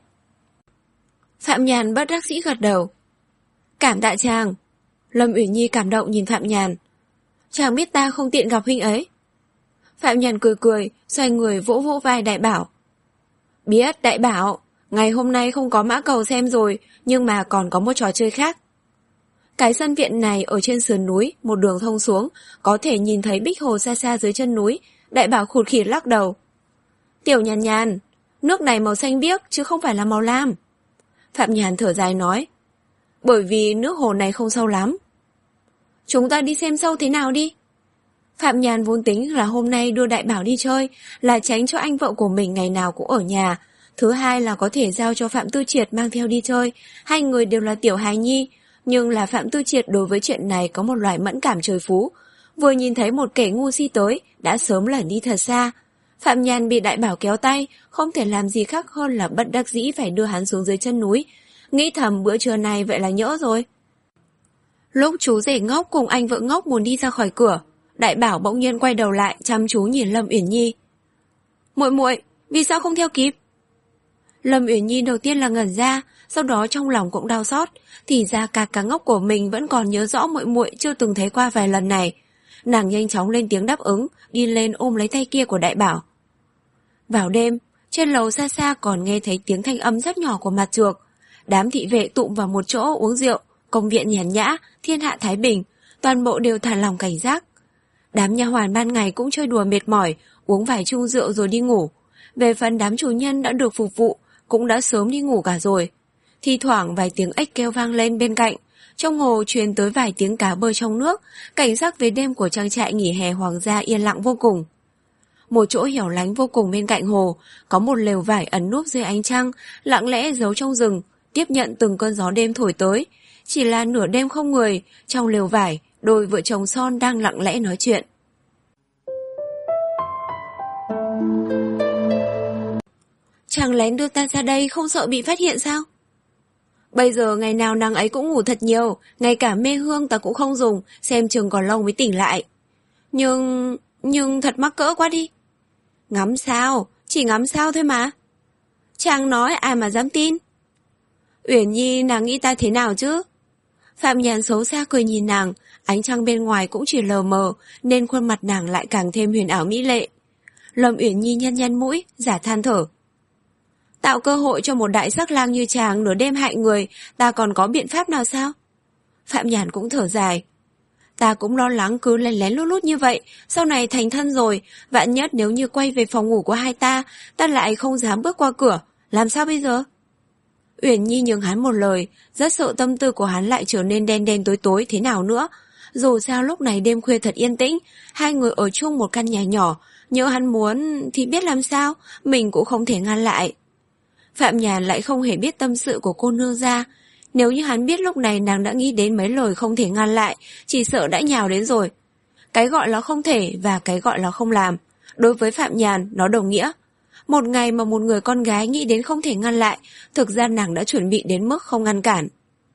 Phạm Nhàn bất đắc dĩ gật đầu. Cảm tạ chàng. Lâm Uyển Nhi cảm động nhìn Phạm Nhàn. Chàng biết ta không tiện gặp huynh ấy. Phạm Nhàn cười cười, xoay người vỗ vỗ vai đại bảo. Biết đại bảo, ngày hôm nay không có mã cầu xem rồi, nhưng mà còn có một trò chơi khác. Cái sân viện này ở trên sườn núi, một đường thông xuống, có thể nhìn thấy bích hồ xa xa dưới chân núi. Đại bảo khụt khịt lắc đầu. Tiểu Nhàn Nhàn, nước này màu xanh biếc chứ không phải là màu lam. Phạm Nhàn thở dài nói. Bởi vì nước hồ này không sâu lắm. Chúng ta đi xem sâu thế nào đi. Phạm Nhàn vốn tính là hôm nay đưa đại bảo đi chơi, là tránh cho anh vợ của mình ngày nào cũng ở nhà. Thứ hai là có thể giao cho Phạm Tư Triệt mang theo đi chơi. Hai người đều là tiểu hài nhi, nhưng là Phạm Tư Triệt đối với chuyện này có một loại mẫn cảm trời phú. Vừa nhìn thấy một kẻ ngu si tới, đã sớm lẩn đi thật xa. Phạm Nhàn bị đại bảo kéo tay, không thể làm gì khác hơn là bất đắc dĩ phải đưa hắn xuống dưới chân núi. Nghĩ thầm bữa trưa này vậy là nhỡ rồi. Lúc chú rể ngốc cùng anh vợ ngốc muốn đi ra khỏi cửa, đại bảo bỗng nhiên quay đầu lại chăm chú nhìn Lâm Uyển Nhi. Muội muội, vì sao không theo kịp? Lâm Uyển Nhi đầu tiên là ngẩn ra, sau đó trong lòng cũng đau xót, thì ra ca cá ngốc của mình vẫn còn nhớ rõ muội muội chưa từng thấy qua vài lần này. Nàng nhanh chóng lên tiếng đáp ứng, đi lên ôm lấy tay kia của đại bảo. Vào đêm, trên lầu xa xa còn nghe thấy tiếng thanh âm rất nhỏ của mặt trược. Đám thị vệ tụm vào một chỗ uống rượu, công viện nhàn nhã, thiên hạ thái bình, toàn bộ đều thả lòng cảnh giác. Đám nha hoàn ban ngày cũng chơi đùa mệt mỏi, uống vài chung rượu rồi đi ngủ. Về phần đám chủ nhân đã được phục vụ, cũng đã sớm đi ngủ cả rồi. Thi thoảng vài tiếng ếch kêu vang lên bên cạnh, trong hồ truyền tới vài tiếng cá bơi trong nước, cảnh sắc về đêm của trang trại nghỉ hè hoàng gia yên lặng vô cùng. Một chỗ hẻo lánh vô cùng bên cạnh hồ, có một lều vải ẩn núp dưới ánh trăng, lặng lẽ giấu trong rừng, tiếp nhận từng cơn gió đêm thổi tới. Chỉ là nửa đêm không người, trong lều vải, đôi vợ chồng son đang lặng lẽ nói chuyện. Chàng lén đưa ta ra đây không sợ bị phát hiện sao? Bây giờ ngày nào nàng ấy cũng ngủ thật nhiều, ngay cả mê hương ta cũng không dùng, xem chừng còn lâu mới tỉnh lại. Nhưng... nhưng thật mắc cỡ quá đi. Ngắm sao, chỉ ngắm sao thôi mà. Chàng nói ai mà dám tin. Uyển Nhi nàng nghĩ ta thế nào chứ? Phạm Nhàn xấu xa cười nhìn nàng, ánh trăng bên ngoài cũng chỉ lờ mờ, nên khuôn mặt nàng lại càng thêm huyền ảo mỹ lệ. Lâm Uyển Nhi nhăn nhăn mũi, giả than thở. Tạo cơ hội cho một đại sắc lang như chàng nửa đêm hại người, ta còn có biện pháp nào sao? Phạm Nhàn cũng thở dài. Ta cũng lo lắng cứ lén lén lút lút như vậy, sau này thành thân rồi, vạn nhất nếu như quay về phòng ngủ của hai ta, ta lại không dám bước qua cửa, làm sao bây giờ? Uyển Nhi nhường hắn một lời, rất sợ tâm tư của hắn lại trở nên đen đen tối tối thế nào nữa. Dù sao lúc này đêm khuya thật yên tĩnh, hai người ở chung một căn nhà nhỏ, nhỡ hắn muốn thì biết làm sao, mình cũng không thể ngăn lại. Phạm Nhàn lại không hề biết tâm sự của cô nương ra. Nếu như hắn biết lúc này nàng đã nghĩ đến mấy lời không thể ngăn lại, chỉ sợ đã nhào đến rồi. Cái gọi là không thể và cái gọi là không làm, đối với Phạm Nhàn nó đồng nghĩa. Một ngày mà một người con gái nghĩ đến không thể ngăn lại, thực ra nàng đã chuẩn bị đến mức không ngăn cản.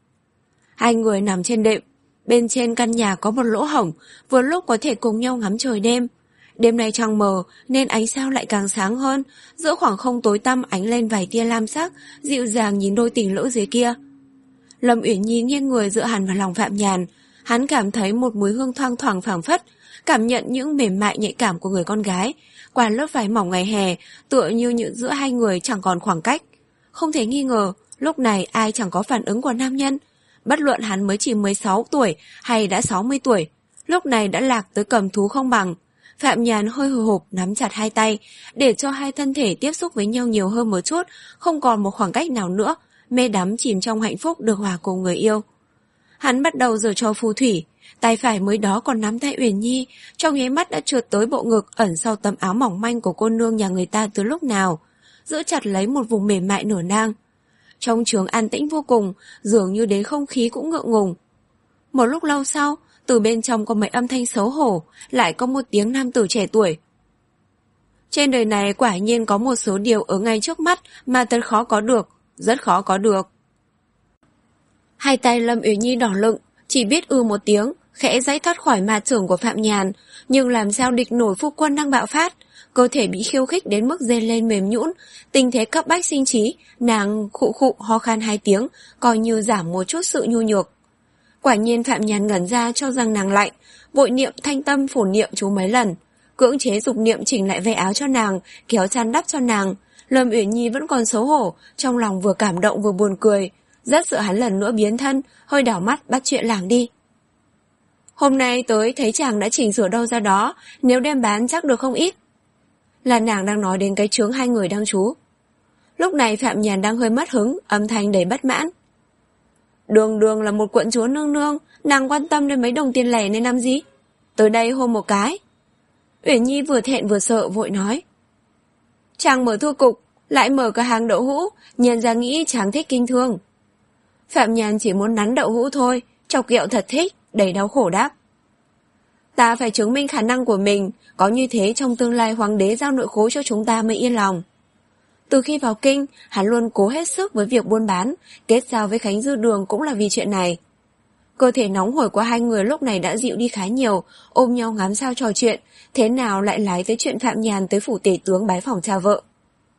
Hai người nằm trên đệm, bên trên căn nhà có một lỗ hổng, vừa lúc có thể cùng nhau ngắm trời đêm. Đêm nay trăng mờ nên ánh sao lại càng sáng hơn, giữa khoảng không tối tăm ánh lên vài tia lam sắc, dịu dàng nhìn đôi tình lữ dưới kia. Lâm Uyển Nhi nghiêng người dựa hẳn vào lòng Phạm Nhàn, hắn cảm thấy một mùi hương thoang thoảng phảng phất, cảm nhận những mềm mại nhạy cảm của người con gái, qua lớp vải mỏng ngày hè, tựa như những giữa hai người chẳng còn khoảng cách. Không thể nghi ngờ, lúc này ai chẳng có phản ứng của nam nhân, bất luận hắn mới chỉ mười sáu tuổi hay đã sáu mươi tuổi, lúc này đã lạc tới cầm thú không bằng. Phạm Nhàn hơi hồi hộp nắm chặt hai tay, để cho hai thân thể tiếp xúc với nhau nhiều hơn một chút, không còn một khoảng cách nào nữa, mê đắm chìm trong hạnh phúc được hòa cùng người yêu. Hắn bắt đầu giở trò phù thủy, tay phải mới đó còn nắm tay Uyển Nhi, trong nháy mắt đã trượt tới bộ ngực ẩn sau tấm áo mỏng manh của cô nương nhà người ta từ lúc nào, giữ chặt lấy một vùng mềm mại nửa nang. Trong trường an tĩnh vô cùng, dường như đến không khí cũng ngượng ngùng. Một lúc lâu sau, từ bên trong có mấy âm thanh xấu hổ, lại có một tiếng nam tử trẻ tuổi. Trên đời này quả nhiên có một số điều ở ngay trước mắt mà thật khó có được, rất khó có được. Hai tay Lâm Uyển Nhi đỏ lựng, chỉ biết ư một tiếng, khẽ giãy thoát khỏi ma chưởng của Phạm Nhàn, nhưng làm sao địch nổi phu quân đang bạo phát, cơ thể bị khiêu khích đến mức rên lên mềm nhũn, tình thế cấp bách sinh trí, nàng khụ khụ ho khan hai tiếng, coi như giảm một chút sự nhu nhược. Quả nhiên Phạm Nhàn ngẩn ra cho rằng nàng lạnh, vội niệm thanh tâm phổ niệm chú mấy lần, cưỡng chế dục niệm chỉnh lại ve áo cho nàng, kéo chăn đắp cho nàng. Lâm Uyển Nhi vẫn còn xấu hổ, trong lòng vừa cảm động vừa buồn cười, rất sợ hắn lần nữa biến thân, hơi đảo mắt bắt chuyện làng đi. Hôm nay tới thấy chàng đã chỉnh sửa đâu ra đó, nếu đem bán chắc được không ít. Là nàng đang nói đến cái chướng hai người đang trú. Lúc này Phạm Nhàn đang hơi mất hứng, âm thanh đầy bất mãn. Đường đường là một quận chúa nương nương, nàng quan tâm đến mấy đồng tiền lẻ nên làm gì? Tới đây hôn một cái. Uyển Nhi vừa thẹn vừa sợ vội nói. Chàng mở thư cục, lại mở cửa hàng đậu hũ, nhân ra nghĩ chàng thích kinh thương. Phạm Nhàn chỉ muốn nắn đậu hũ thôi, chọc ghẹo thật thích, đầy đau khổ đáp. Ta phải chứng minh khả năng của mình, có như thế trong tương lai hoàng đế giao nội khố cho chúng ta mới yên lòng. Từ khi vào kinh, hắn luôn cố hết sức với việc buôn bán, kết giao với Khánh Dư Đường cũng là vì chuyện này. Cơ thể nóng hổi của hai người lúc này đã dịu đi khá nhiều, ôm nhau ngắm sao trò chuyện, thế nào lại lái tới chuyện Phạm Nhàn tới phủ tể tướng bái phỏng cha vợ.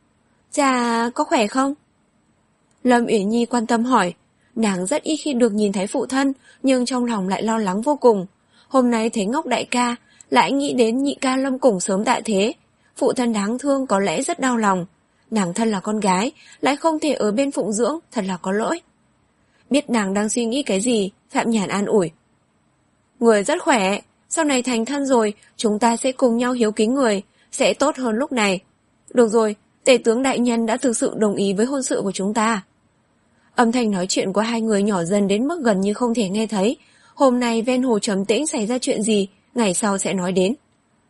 Cha có khỏe không? Lâm Uyển Nhi quan tâm hỏi, nàng rất ít khi được nhìn thấy phụ thân, nhưng trong lòng lại lo lắng vô cùng. Hôm nay thấy Ngốc đại ca, lại nghĩ đến nhị ca Lâm Củng sớm tại thế, phụ thân đáng thương có lẽ rất đau lòng. Nàng thân là con gái, lại không thể ở bên phụng dưỡng, thật là có lỗi. Biết nàng đang suy nghĩ cái gì, Phạm Nhàn an ủi. Người rất khỏe, sau này thành thân rồi, chúng ta sẽ cùng nhau hiếu kính người, sẽ tốt hơn lúc này. Được rồi, Tể tướng đại nhân đã thực sự đồng ý với hôn sự của chúng ta. Âm thanh nói chuyện của hai người nhỏ dần đến mức gần như không thể nghe thấy. Hôm nay ven hồ trầm tĩnh xảy ra chuyện gì, ngày sau sẽ nói đến.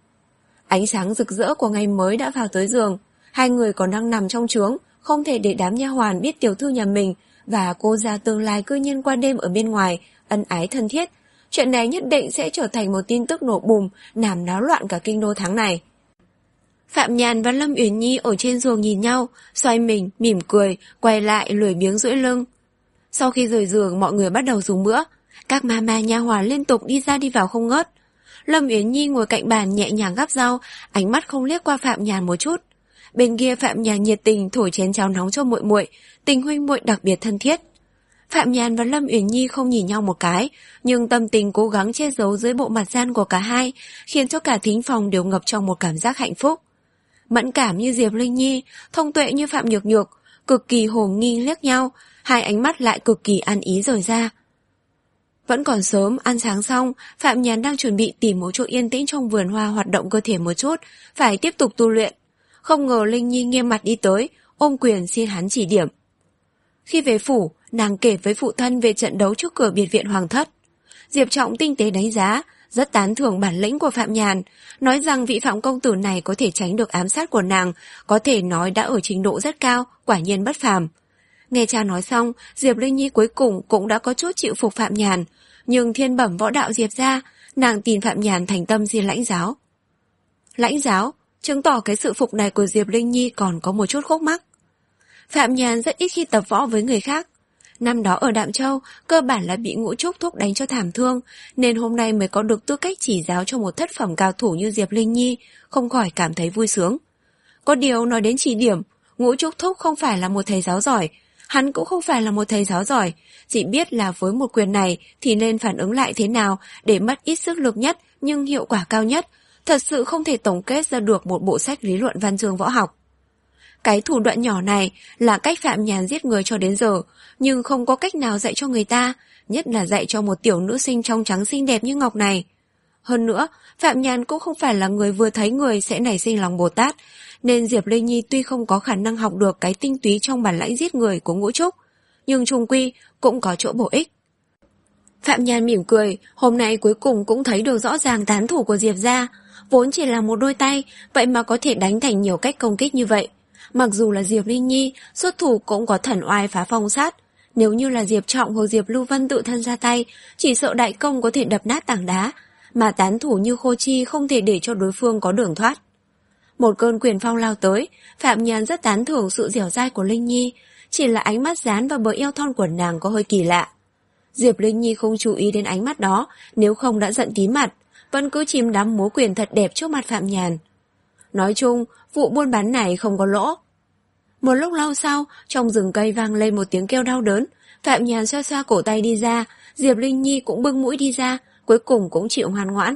Ánh sáng rực rỡ của ngày mới đã vào tới giường. Hai người còn đang nằm trong trướng, không thể để đám nha hoàn biết tiểu thư nhà mình và cô già tương lai cư nhiên qua đêm ở bên ngoài, ân ái thân thiết. Chuyện này nhất định sẽ trở thành một tin tức nổ bùng, làm náo loạn cả kinh đô tháng này. Phạm Nhàn và Lâm Uyển Nhi ở trên giường nhìn nhau, xoay mình, mỉm cười, quay lại lười biếng duỗi lưng. Sau khi rời giường, mọi người bắt đầu dùng bữa. Các mama nha hoàn liên tục đi ra đi vào không ngớt. Lâm Uyển Nhi ngồi cạnh bàn nhẹ nhàng gắp rau, ánh mắt không liếc qua Phạm Nhàn một chút. Bên kia Phạm Nhàn nhiệt tình thổi chén cháo nóng cho muội muội, tình huynh muội đặc biệt thân thiết. Phạm Nhàn và Lâm Uyển Nhi không nhìn nhau một cái, nhưng tâm tình cố gắng che giấu dưới bộ mặt gian của cả hai, khiến cho cả thính phòng đều ngập trong một cảm giác hạnh phúc. Mẫn cảm như Diệp Linh Nhi, thông tuệ như Phạm Nhược Nhược, cực kỳ hồ nghi liếc nhau, hai ánh mắt lại cực kỳ ăn ý rời ra. Vẫn còn sớm, ăn sáng xong, Phạm Nhàn đang chuẩn bị tìm một chỗ yên tĩnh trong vườn hoa hoạt động cơ thể một chút, phải tiếp tục tu luyện. Không ngờ Linh Nhi nghiêm mặt đi tới, ôm quyền xin hắn chỉ điểm. Khi về phủ, nàng kể với phụ thân về trận đấu trước cửa biệt viện Hoàng thất. Diệp Trọng tinh tế đánh giá, rất tán thưởng bản lĩnh của Phạm Nhàn, nói rằng vị Phạm công tử này có thể tránh được ám sát của nàng, có thể nói đã ở trình độ rất cao, quả nhiên bất phàm. Nghe cha nói xong, Diệp Linh Nhi cuối cùng cũng đã có chút chịu phục Phạm Nhàn, nhưng thiên bẩm võ đạo Diệp ra, nàng tin Phạm Nhàn thành tâm xin lãnh giáo. Lãnh giáo, chứng tỏ cái sự phục này của Diệp Linh Nhi còn có một chút khúc mắc. Phạm Nhàn rất ít khi tập võ với người khác. Năm đó ở Đạm Châu, cơ bản là bị Ngũ Trúc thúc đánh cho thảm thương, nên hôm nay mới có được tư cách chỉ giáo cho một thất phẩm cao thủ như Diệp Linh Nhi, không khỏi cảm thấy vui sướng. Có điều nói đến chỉ điểm, Ngũ Trúc thúc không phải là một thầy giáo giỏi, hắn cũng không phải là một thầy giáo giỏi, chỉ biết là với một quyền này thì nên phản ứng lại thế nào để mất ít sức lực nhất nhưng hiệu quả cao nhất, thật sự không thể tổng kết ra được một bộ sách lý luận văn chương võ học. Cái thủ đoạn nhỏ này là cách Phạm Nhàn giết người cho đến giờ, nhưng không có cách nào dạy cho người ta, nhất là dạy cho một tiểu nữ sinh trong trắng xinh đẹp như Ngọc này. Hơn nữa, Phạm Nhàn cũng không phải là người vừa thấy người sẽ nảy sinh lòng Bồ Tát, nên Diệp Linh Nhi tuy không có khả năng học được cái tinh túy trong bản lãnh giết người của Ngũ Trúc, nhưng chung quy cũng có chỗ bổ ích. Phạm Nhàn mỉm cười, hôm nay cuối cùng cũng thấy được rõ ràng tán thủ của Diệp ra, vốn chỉ là một đôi tay, vậy mà có thể đánh thành nhiều cách công kích như vậy. Mặc dù là Diệp Linh Nhi, xuất thủ cũng có thần oai phá phong sát. Nếu như là Diệp Trọng hoặc Diệp Lưu Vân tự thân ra tay, chỉ sợ đại công có thể đập nát tảng đá, mà tán thủ như Khô Chi không thể để cho đối phương có đường thoát. Một cơn quyền phong lao tới, Phạm Nhàn rất tán thưởng sự dẻo dai của Linh Nhi, chỉ là ánh mắt dán vào bờ eo thon của nàng có hơi kỳ lạ. Diệp Linh Nhi không chú ý đến ánh mắt đó, nếu không đã giận tím mặt, vẫn cứ chìm đắm múa quyền thật đẹp trước mặt Phạm Nhàn. Nói chung, vụ buôn bán này không có lỗ. Một lúc lâu sau, trong rừng cây vang lên một tiếng kêu đau đớn, Phạm Nhàn xoa xoa cổ tay đi ra, Diệp Linh Nhi cũng bưng mũi đi ra, cuối cùng cũng chịu ngoan ngoãn.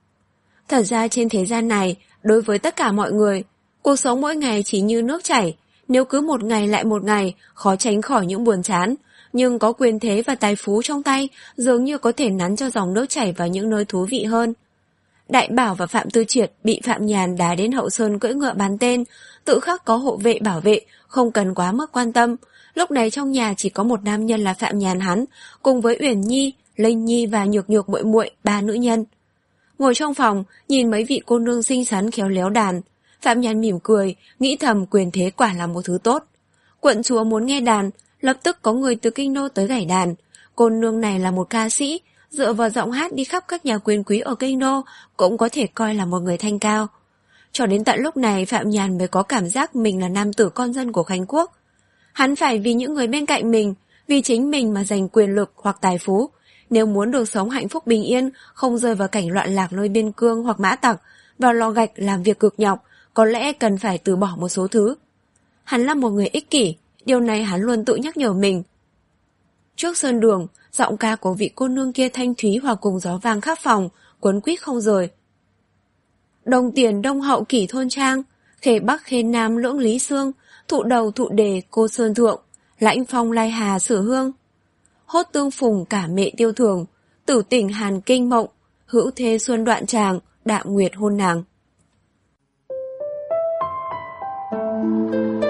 Thật ra trên thế gian này, đối với tất cả mọi người, cuộc sống mỗi ngày chỉ như nước chảy, nếu cứ một ngày lại một ngày, khó tránh khỏi những buồn chán, nhưng có quyền thế và tài phú trong tay, dường như có thể nắn cho dòng nước chảy vào những nơi thú vị hơn. Đại Bảo và Phạm Tư Triệt bị Phạm Nhàn đá đến hậu sơn cưỡi ngựa bán tên, tự khắc có hộ vệ bảo vệ, không cần quá mức quan tâm. Lúc này trong nhà chỉ có một nam nhân là Phạm Nhàn hắn, cùng với Uyển Nhi, Linh Nhi và Nhược Nhược muội muội, ba nữ nhân. Ngồi trong phòng, nhìn mấy vị cô nương xinh xắn khéo léo đàn, Phạm Nhàn mỉm cười, nghĩ thầm quyền thế quả là một thứ tốt. Quận chúa muốn nghe đàn, lập tức có người từ kinh đô tới gảy đàn. Cô nương này là một ca sĩ, dựa vào giọng hát đi khắp các nhà quyền quý ở kinh đô, cũng có thể coi là một người thanh cao. Cho đến tận lúc này Phạm Nhàn mới có cảm giác mình là nam tử con dân của Khánh Quốc. Hắn phải vì những người bên cạnh mình, vì chính mình mà giành quyền lực hoặc tài phú. Nếu muốn được sống hạnh phúc bình yên, không rơi vào cảnh loạn lạc nơi biên cương hoặc mã tặc, vào lò gạch làm việc cực nhọc, có lẽ cần phải từ bỏ một số thứ. Hắn là một người ích kỷ, điều này hắn luôn tự nhắc nhở mình. Trước sơn đường, giọng ca của vị cô nương kia thanh thúy hòa cùng gió vang khắp phòng, cuốn quýt không rời. Đồng tiền đông hậu kỷ thôn trang, khê bắc khê nam lưỡng lý xương, thụ đầu thụ đề cô sơn thượng, lãnh phong lai hà sửa hương. Hốt tương phùng cả mẹ tiêu thường, tử tỉnh hàn kinh mộng, hữu thê xuân đoạn tràng, đạm nguyệt hôn nàng.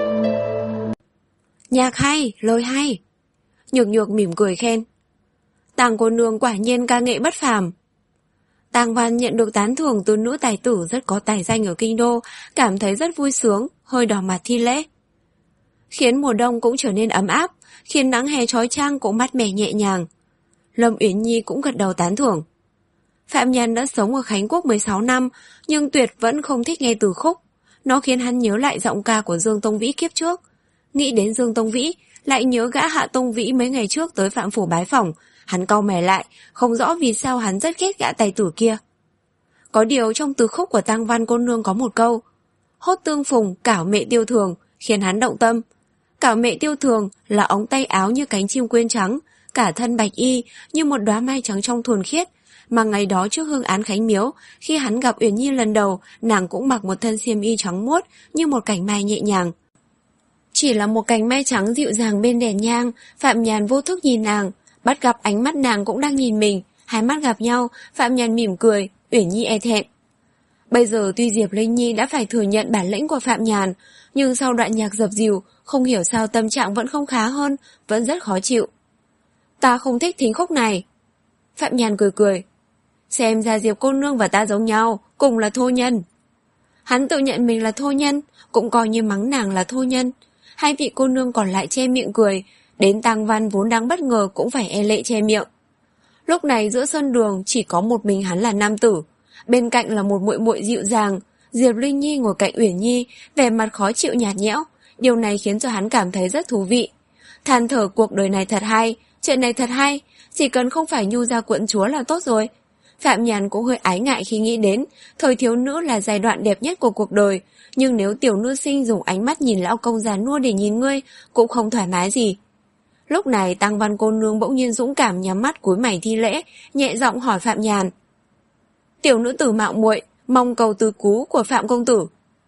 Nhạc hay, lời hay. Nhược Nhược mỉm cười khen. Tang cô nương quả nhiên ca nghệ bất phàm. Tang Văn nhận được tán thưởng từ nữ tài tử rất có tài danh ở kinh đô, cảm thấy rất vui sướng, hơi đỏ mặt thi lễ. Khiến mùa đông cũng trở nên ấm áp, khiến nắng hè chói chang cũng mát mẻ nhẹ nhàng. Lâm Uyển Nhi cũng gật đầu tán thưởng. Phạm Nhân đã sống ở Khánh Quốc mười sáu năm, nhưng tuyệt vẫn không thích nghe từ khúc. Nó khiến hắn nhớ lại giọng ca của Dương Tông Vĩ kiếp trước. Nghĩ đến Dương Tông Vĩ, lại nhớ gã Hạ Tông Vĩ mấy ngày trước tới Phạm Phủ bái phỏng. Hắn cau mày lại, không rõ vì sao hắn rất ghét gã tài tử kia. Có điều trong từ khúc của Tang Văn cô nương có một câu hốt tương phùng, cảo mệ tiêu thường, khiến hắn động tâm. Cảo mệ tiêu thường là ống tay áo như cánh chim quyên trắng, cả thân bạch y như một đóa mai trắng trong thuần khiết. Mà ngày đó trước hương án Khánh Miếu, khi hắn gặp Uyển Nhi lần đầu, nàng cũng mặc một thân xiêm y trắng muốt như một cành mai nhẹ nhàng. Chỉ là một cành mai trắng dịu dàng bên đèn nhang, Phạm Nhàn vô thức nhìn nàng, bắt gặp ánh mắt nàng cũng đang nhìn mình, hai mắt gặp nhau, Phạm Nhàn mỉm cười, Uyển Nhi e thẹn. Bây giờ tuy Diệp Linh Nhi đã phải thừa nhận bản lĩnh của Phạm Nhàn, nhưng sau đoạn nhạc dập dìu, không hiểu sao tâm trạng vẫn không khá hơn, vẫn rất khó chịu. Ta không thích thính khúc này. Phạm Nhàn cười cười. Xem ra Diệp cô nương và ta giống nhau, cùng là thô nhân. Hắn tự nhận mình là thô nhân, cũng coi như mắng nàng là thô nhân. Hai vị cô nương còn lại che miệng cười, đến Tang Văn vốn đang bất ngờ cũng phải e lệ che miệng. Lúc này giữa sân đường chỉ có một mình hắn là nam tử, bên cạnh là một muội muội dịu dàng. Diệp Linh Nhi ngồi cạnh Uyển Nhi, vẻ mặt khó chịu nhạt nhẽo, điều này khiến cho hắn cảm thấy rất thú vị. Than thở cuộc đời này thật hay, chuyện này thật hay, chỉ cần không phải nhu gia quận chúa là tốt rồi. Phạm Nhàn cũng hơi ái ngại khi nghĩ đến thời thiếu nữ là giai đoạn đẹp nhất của cuộc đời, nhưng nếu tiểu nữ sinh dùng ánh mắt nhìn lão công già nua để nhìn ngươi cũng không thoải mái gì. Lúc này Tang Văn cô nương bỗng nhiên dũng cảm nhắm mắt cúi mày thi lễ, nhẹ giọng hỏi Phạm Nhàn. Tiểu nữ tử mạo muội mong cầu từ cú của Phạm công tử.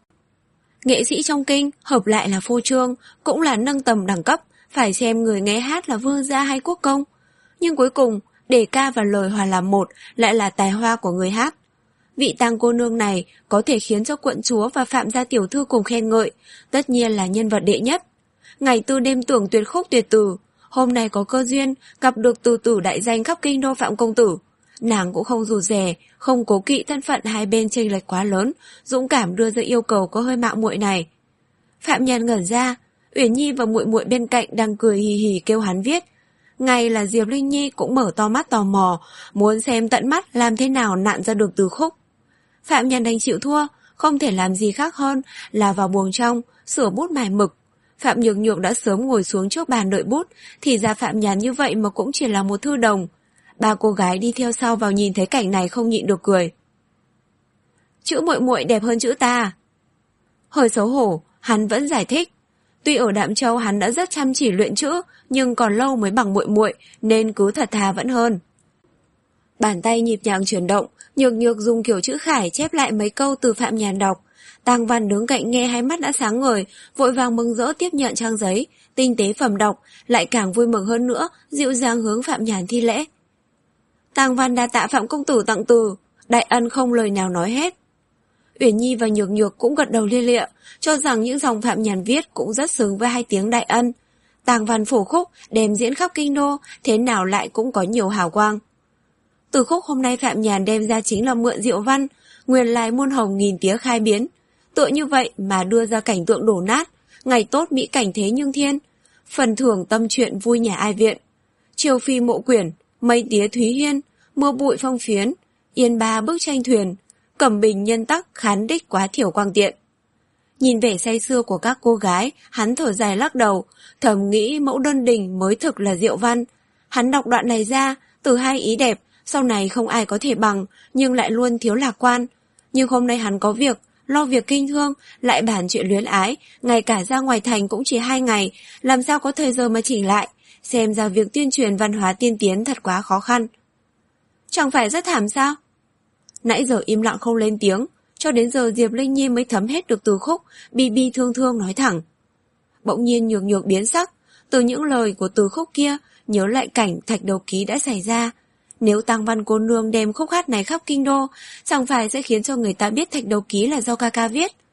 Nghệ sĩ trong kinh hợp lại là phô trương, cũng là nâng tầm đẳng cấp, phải xem người nghe hát là vương gia hay quốc công. Nhưng cuối cùng đề ca và lời hòa làm một lại là tài hoa của người hát. Vị Tang cô nương này có thể khiến cho quận chúa và Phạm gia tiểu thư cùng khen ngợi, tất nhiên là nhân vật đệ nhất. Ngày tư đêm tưởng tuyệt khúc tuyệt tử, hôm nay có cơ duyên gặp được từ tử đại danh khắp kinh đô Phạm công tử. Nàng cũng không rụt rè, không cố kỵ thân phận hai bên chênh lệch quá lớn, dũng cảm đưa ra yêu cầu có hơi mạo muội này. Phạm Nhàn ngẩn ra, Uyển Nhi và muội muội bên cạnh đang cười hì hì kêu hắn viết. Ngay là Diệp Linh Nhi cũng mở to mắt tò mò, muốn xem tận mắt làm thế nào nặn ra được từ khúc. Phạm Nhàn đành chịu thua, không thể làm gì khác hơn là vào buồng trong, sửa bút mài mực. Phạm Nhược Nhược đã sớm ngồi xuống trước bàn đợi bút, thì ra Phạm Nhàn như vậy mà cũng chỉ là một thư đồng. Ba cô gái đi theo sau vào nhìn thấy cảnh này không nhịn được cười. Chữ muội muội đẹp hơn chữ ta. Hơi xấu hổ, hắn vẫn giải thích. Tuy ở Đạm Châu hắn đã rất chăm chỉ luyện chữ, nhưng còn lâu mới bằng muội muội, nên cứ thật thà vẫn hơn. Bàn tay nhịp nhàng chuyển động, Nhược Nhược dùng kiểu chữ khải chép lại mấy câu từ Phạm Nhàn đọc. Tang Văn đứng cạnh nghe hai mắt đã sáng ngời, vội vàng mừng rỡ tiếp nhận trang giấy, tinh tế phẩm đọc, lại càng vui mừng hơn nữa, dịu dàng hướng Phạm Nhàn thi lễ. Tang Văn đa tạ Phạm công tử tặng từ, đại ân không lời nào nói hết. Uyển Nhi và Nhược Nhược cũng gật đầu lia lịa, cho rằng những dòng Phạm Nhàn viết cũng rất xứng với hai tiếng đại ân. Tang Văn phổ khúc đem diễn khắp kinh đô, thế nào lại cũng có nhiều hào quang. Từ khúc hôm nay Phạm Nhàn đem ra chính là mượn diệu văn, nguyên lai muôn hồng nghìn tía khai biến. Tựa như vậy mà đưa ra cảnh tượng đổ nát, ngày tốt mỹ cảnh thế nhưng thiên. Phần thưởng tâm chuyện vui nhà ai viện. Triều phi mộ quyển, mây tía thúy hiên, mưa bụi phong phiến, yên ba bức tranh thuyền, cẩm bình nhân tắc khán đích quá thiểu quang tiện. Nhìn vẻ say sưa của các cô gái, hắn thở dài lắc đầu, thầm nghĩ mẫu đơn đình mới thực là diệu văn. Hắn đọc đoạn này ra, từ hai ý đẹp, sau này không ai có thể bằng, nhưng lại luôn thiếu lạc quan. Nhưng hôm nay hắn có việc, lo việc kinh thương, lại bàn chuyện luyến ái, ngay cả ra ngoài thành cũng chỉ hai ngày, làm sao có thời giờ mà chỉnh lại, xem ra việc tuyên truyền văn hóa tiên tiến thật quá khó khăn. Chẳng phải rất thảm sao? Nãy giờ im lặng không lên tiếng, cho đến giờ Diệp Linh Nhi mới thấm hết được từ khúc, bi bi thương thương nói thẳng. Bỗng nhiên Nhược Nhược biến sắc, từ những lời của từ khúc kia, nhớ lại cảnh thạch đầu ký đã xảy ra. Nếu Tang Văn cô nương đem khúc hát này khắp kinh đô, chẳng phải sẽ khiến cho người ta biết thạch đầu ký là do ca ca viết.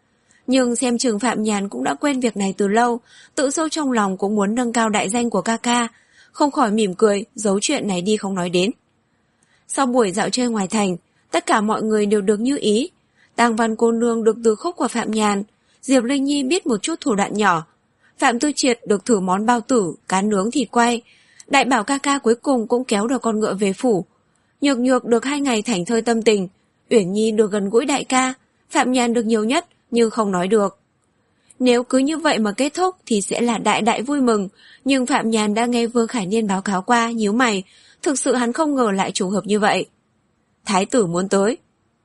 Nhưng xem chừng Phạm Nhàn cũng đã quên việc này từ lâu, tự sâu trong lòng cũng muốn nâng cao đại danh của ca ca, không khỏi mỉm cười, giấu chuyện này đi không nói đến. Sau buổi dạo chơi ngoài thành, tất cả mọi người đều được như ý. Tang Văn cô nương được từ khúc của Phạm Nhàn, Diệp Linh Nhi biết một chút thủ đoạn nhỏ, Phạm Tư Triệt được thử món bao tử, cá nướng thịt quay, Đại Bảo ca ca cuối cùng cũng kéo được con ngựa về phủ. Nhược Nhược được hai ngày thảnh thơi tâm tình, Uyển Nhi được gần gũi đại ca, Phạm Nhàn được nhiều nhất nhưng không nói được. Nếu cứ như vậy mà kết thúc thì sẽ là đại đại vui mừng, nhưng Phạm Nhàn đã nghe Vương Khải Niên báo cáo qua, nhíu mày, thực sự hắn không ngờ lại trùng hợp như vậy. Thái tử muốn tới.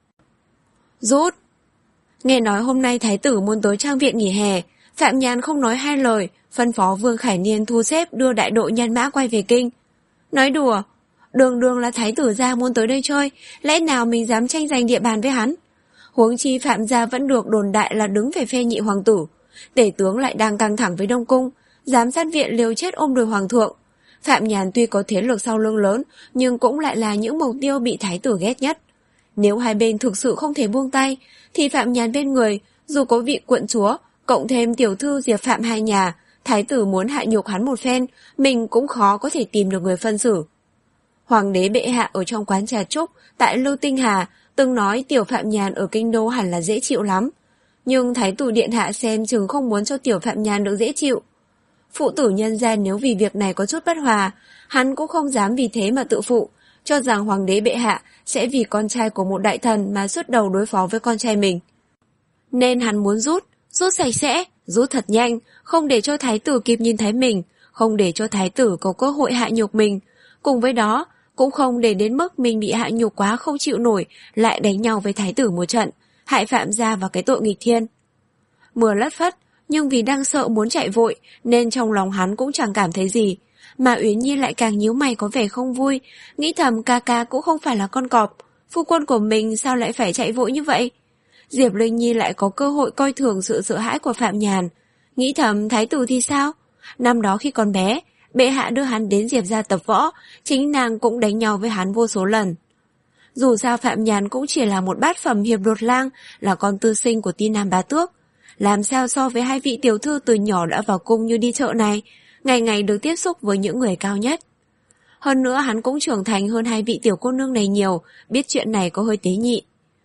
Rút. Nghe nói hôm nay thái tử muốn tới trang viện nghỉ hè, Phạm Nhàn không nói hai lời, phân phó Vương Khải Niên thu xếp đưa đại đội nhân mã quay về kinh. Nói đùa, đường đường là thái tử gia muốn tới đây chơi, lẽ nào mình dám tranh giành địa bàn với hắn? Huống chi Phạm gia vẫn được đồn đại là đứng về phe nhị hoàng tử, tể tướng lại đang căng thẳng với Đông Cung, giám sát viện liều chết ôm đùi hoàng thượng. Phạm Nhàn tuy có thế lực sau lưng lớn, nhưng cũng lại là những mục tiêu bị thái tử ghét nhất. Nếu hai bên thực sự không thể buông tay, thì Phạm Nhàn bên người, dù có vị quận chúa, cộng thêm tiểu thư Diệp Phạm hai nhà, thái tử muốn hạ nhục hắn một phen, mình cũng khó có thể tìm được người phân xử. Hoàng đế bệ hạ ở trong quán trà trúc tại Lưu Tinh Hà từng nói tiểu Phạm Nhàn ở kinh đô hẳn là dễ chịu lắm, nhưng thái tử điện hạ xem chừng không muốn cho tiểu Phạm Nhàn được dễ chịu. Phụ tử nhân gian nếu vì việc này có chút bất hòa, hắn cũng không dám vì thế mà tự phụ, cho rằng hoàng đế bệ hạ sẽ vì con trai của một đại thần mà xuất đầu đối phó với con trai mình. Nên hắn muốn rút, rút sạch sẽ, rút thật nhanh, không để cho thái tử kịp nhìn thấy mình, không để cho thái tử có cơ hội hạ nhục mình. Cùng với đó, cũng không để đến mức mình bị hạ nhục quá không chịu nổi, lại đánh nhau với thái tử một trận, hại Phạm gia vào cái tội nghịch thiên. Mưa lất phất, nhưng vì đang sợ muốn chạy vội, nên trong lòng hắn cũng chẳng cảm thấy gì. Mà Uyển Nhi lại càng nhíu mày có vẻ không vui, nghĩ thầm ca ca cũng không phải là con cọp, phu quân của mình sao lại phải chạy vội như vậy. Diệp Linh Nhi lại có cơ hội coi thường sự sợ hãi của Phạm Nhàn, nghĩ thầm thái tử thì sao? Năm đó khi còn bé, bệ hạ đưa hắn đến Diệp gia tập võ, chính nàng cũng đánh nhau với hắn vô số lần. Dù sao Phạm Nhàn cũng chỉ là một bát phẩm hiệp đột lang, là con tư sinh của Ti Nam Bá Tước. Làm sao so với hai vị tiểu thư từ nhỏ đã vào cung như đi chợ này, ngày ngày được tiếp xúc với những người cao nhất. Hơn nữa hắn cũng trưởng thành hơn hai vị tiểu cô nương này nhiều, biết chuyện này có hơi tế nhị.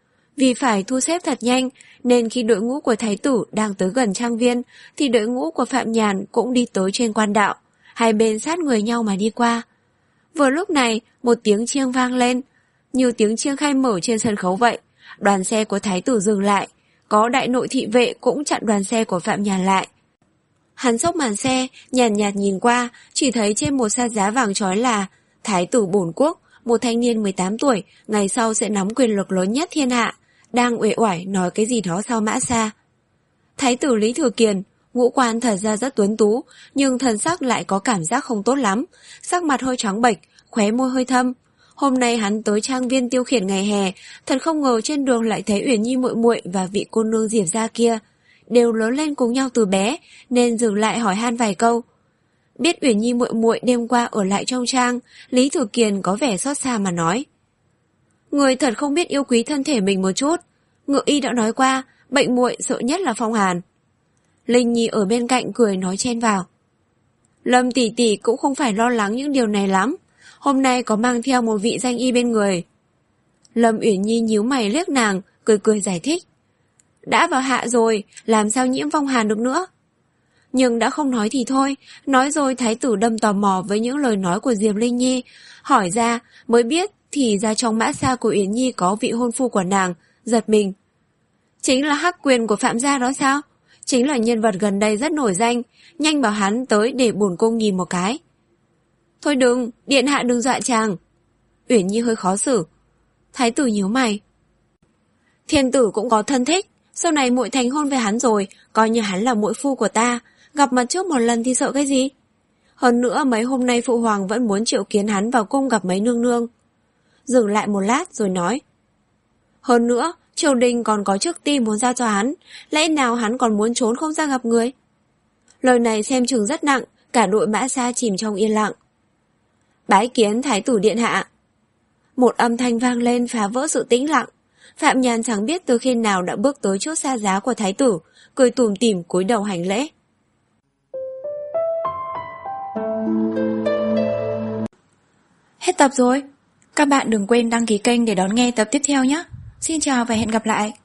Vì phải thu xếp thật nhanh, nên khi đội ngũ của thái tử đang tới gần trang viên, thì đội ngũ của Phạm Nhàn cũng đi tới trên quan đạo, hai bên sát người nhau mà đi qua. Vừa lúc này, một tiếng chiêng vang lên, như tiếng chiêng khai mở trên sân khấu vậy. Đoàn xe của thái tử dừng lại, có đại nội thị vệ cũng chặn đoàn xe của Phạm Nhàn lại. Hắn xốc màn xe, nhàn nhạt, nhạt nhìn qua, chỉ thấy trên một sa giá vàng chói là thái tử bổn quốc, một thanh niên mười tám tuổi, ngày sau sẽ nắm quyền lực lớn nhất thiên hạ, đang uể oải nói cái gì đó sau mã xa. Thái tử Lý Thừa Kiền, ngũ quan thật ra rất tuấn tú, nhưng thần sắc lại có cảm giác không tốt lắm, sắc mặt hơi trắng bệch, khóe môi hơi thâm. Hôm nay hắn tới trang viên tiêu khiển ngày hè, thật không ngờ trên đường lại thấy Uyển Nhi muội muội và vị cô nương Diệp gia kia, đều lớn lên cùng nhau từ bé, nên dừng lại hỏi han vài câu. Biết Uyển Nhi muội muội đêm qua ở lại trong trang, Lý Thừa Kiền có vẻ xót xa mà nói: người thật không biết yêu quý thân thể mình một chút. Ngự y đã nói qua, bệnh muội sợ nhất là phong hàn. Linh Nhi ở bên cạnh cười nói chen vào: Lâm tỷ tỷ cũng không phải lo lắng những điều này lắm, hôm nay có mang theo một vị danh y bên người. Lâm Uyển Nhi nhíu mày liếc nàng, cười cười giải thích: đã vào hạ rồi, làm sao nhiễm phong hàn được nữa. Nhưng đã không nói thì thôi, nói rồi thái tử đâm tò mò với những lời nói của Diệp Linh Nhi, hỏi ra mới biết thì ra trong mã xa của Uyển Nhi có vị hôn phu của nàng, giật mình. Chính là Hắc Quyền của Phạm gia đó sao? Chính là nhân vật gần đây rất nổi danh, nhanh bảo hắn tới để bổn cung nhìn một cái. Thôi đừng, điện hạ đừng dọa chàng. Uyển Nhi hơi khó xử. Thái tử nhíu mày. Thiên tử cũng có thân thích, sau này muội thành hôn với hắn rồi, coi như hắn là muội phu của ta, gặp mặt trước một lần thì sợ cái gì? Hơn nữa mấy hôm nay phụ hoàng vẫn muốn triệu kiến hắn vào cung gặp mấy nương nương. Dừng lại một lát rồi nói: hơn nữa, triều đình còn có chức ti muốn giao cho hắn, lẽ nào hắn còn muốn trốn không ra gặp người? Lời này xem chừng rất nặng, cả đội mã xa chìm trong yên lặng. Bái kiến thái tử điện hạ. Một âm thanh vang lên phá vỡ sự tĩnh lặng. Phạm Nhan chẳng biết từ khi nào đã bước tới chỗ xa giá của thái tử, cười tủm tỉm cúi đầu hành lễ. Hết tập rồi. Các bạn đừng quên đăng ký kênh để đón nghe tập tiếp theo nhé. Xin chào và hẹn gặp lại.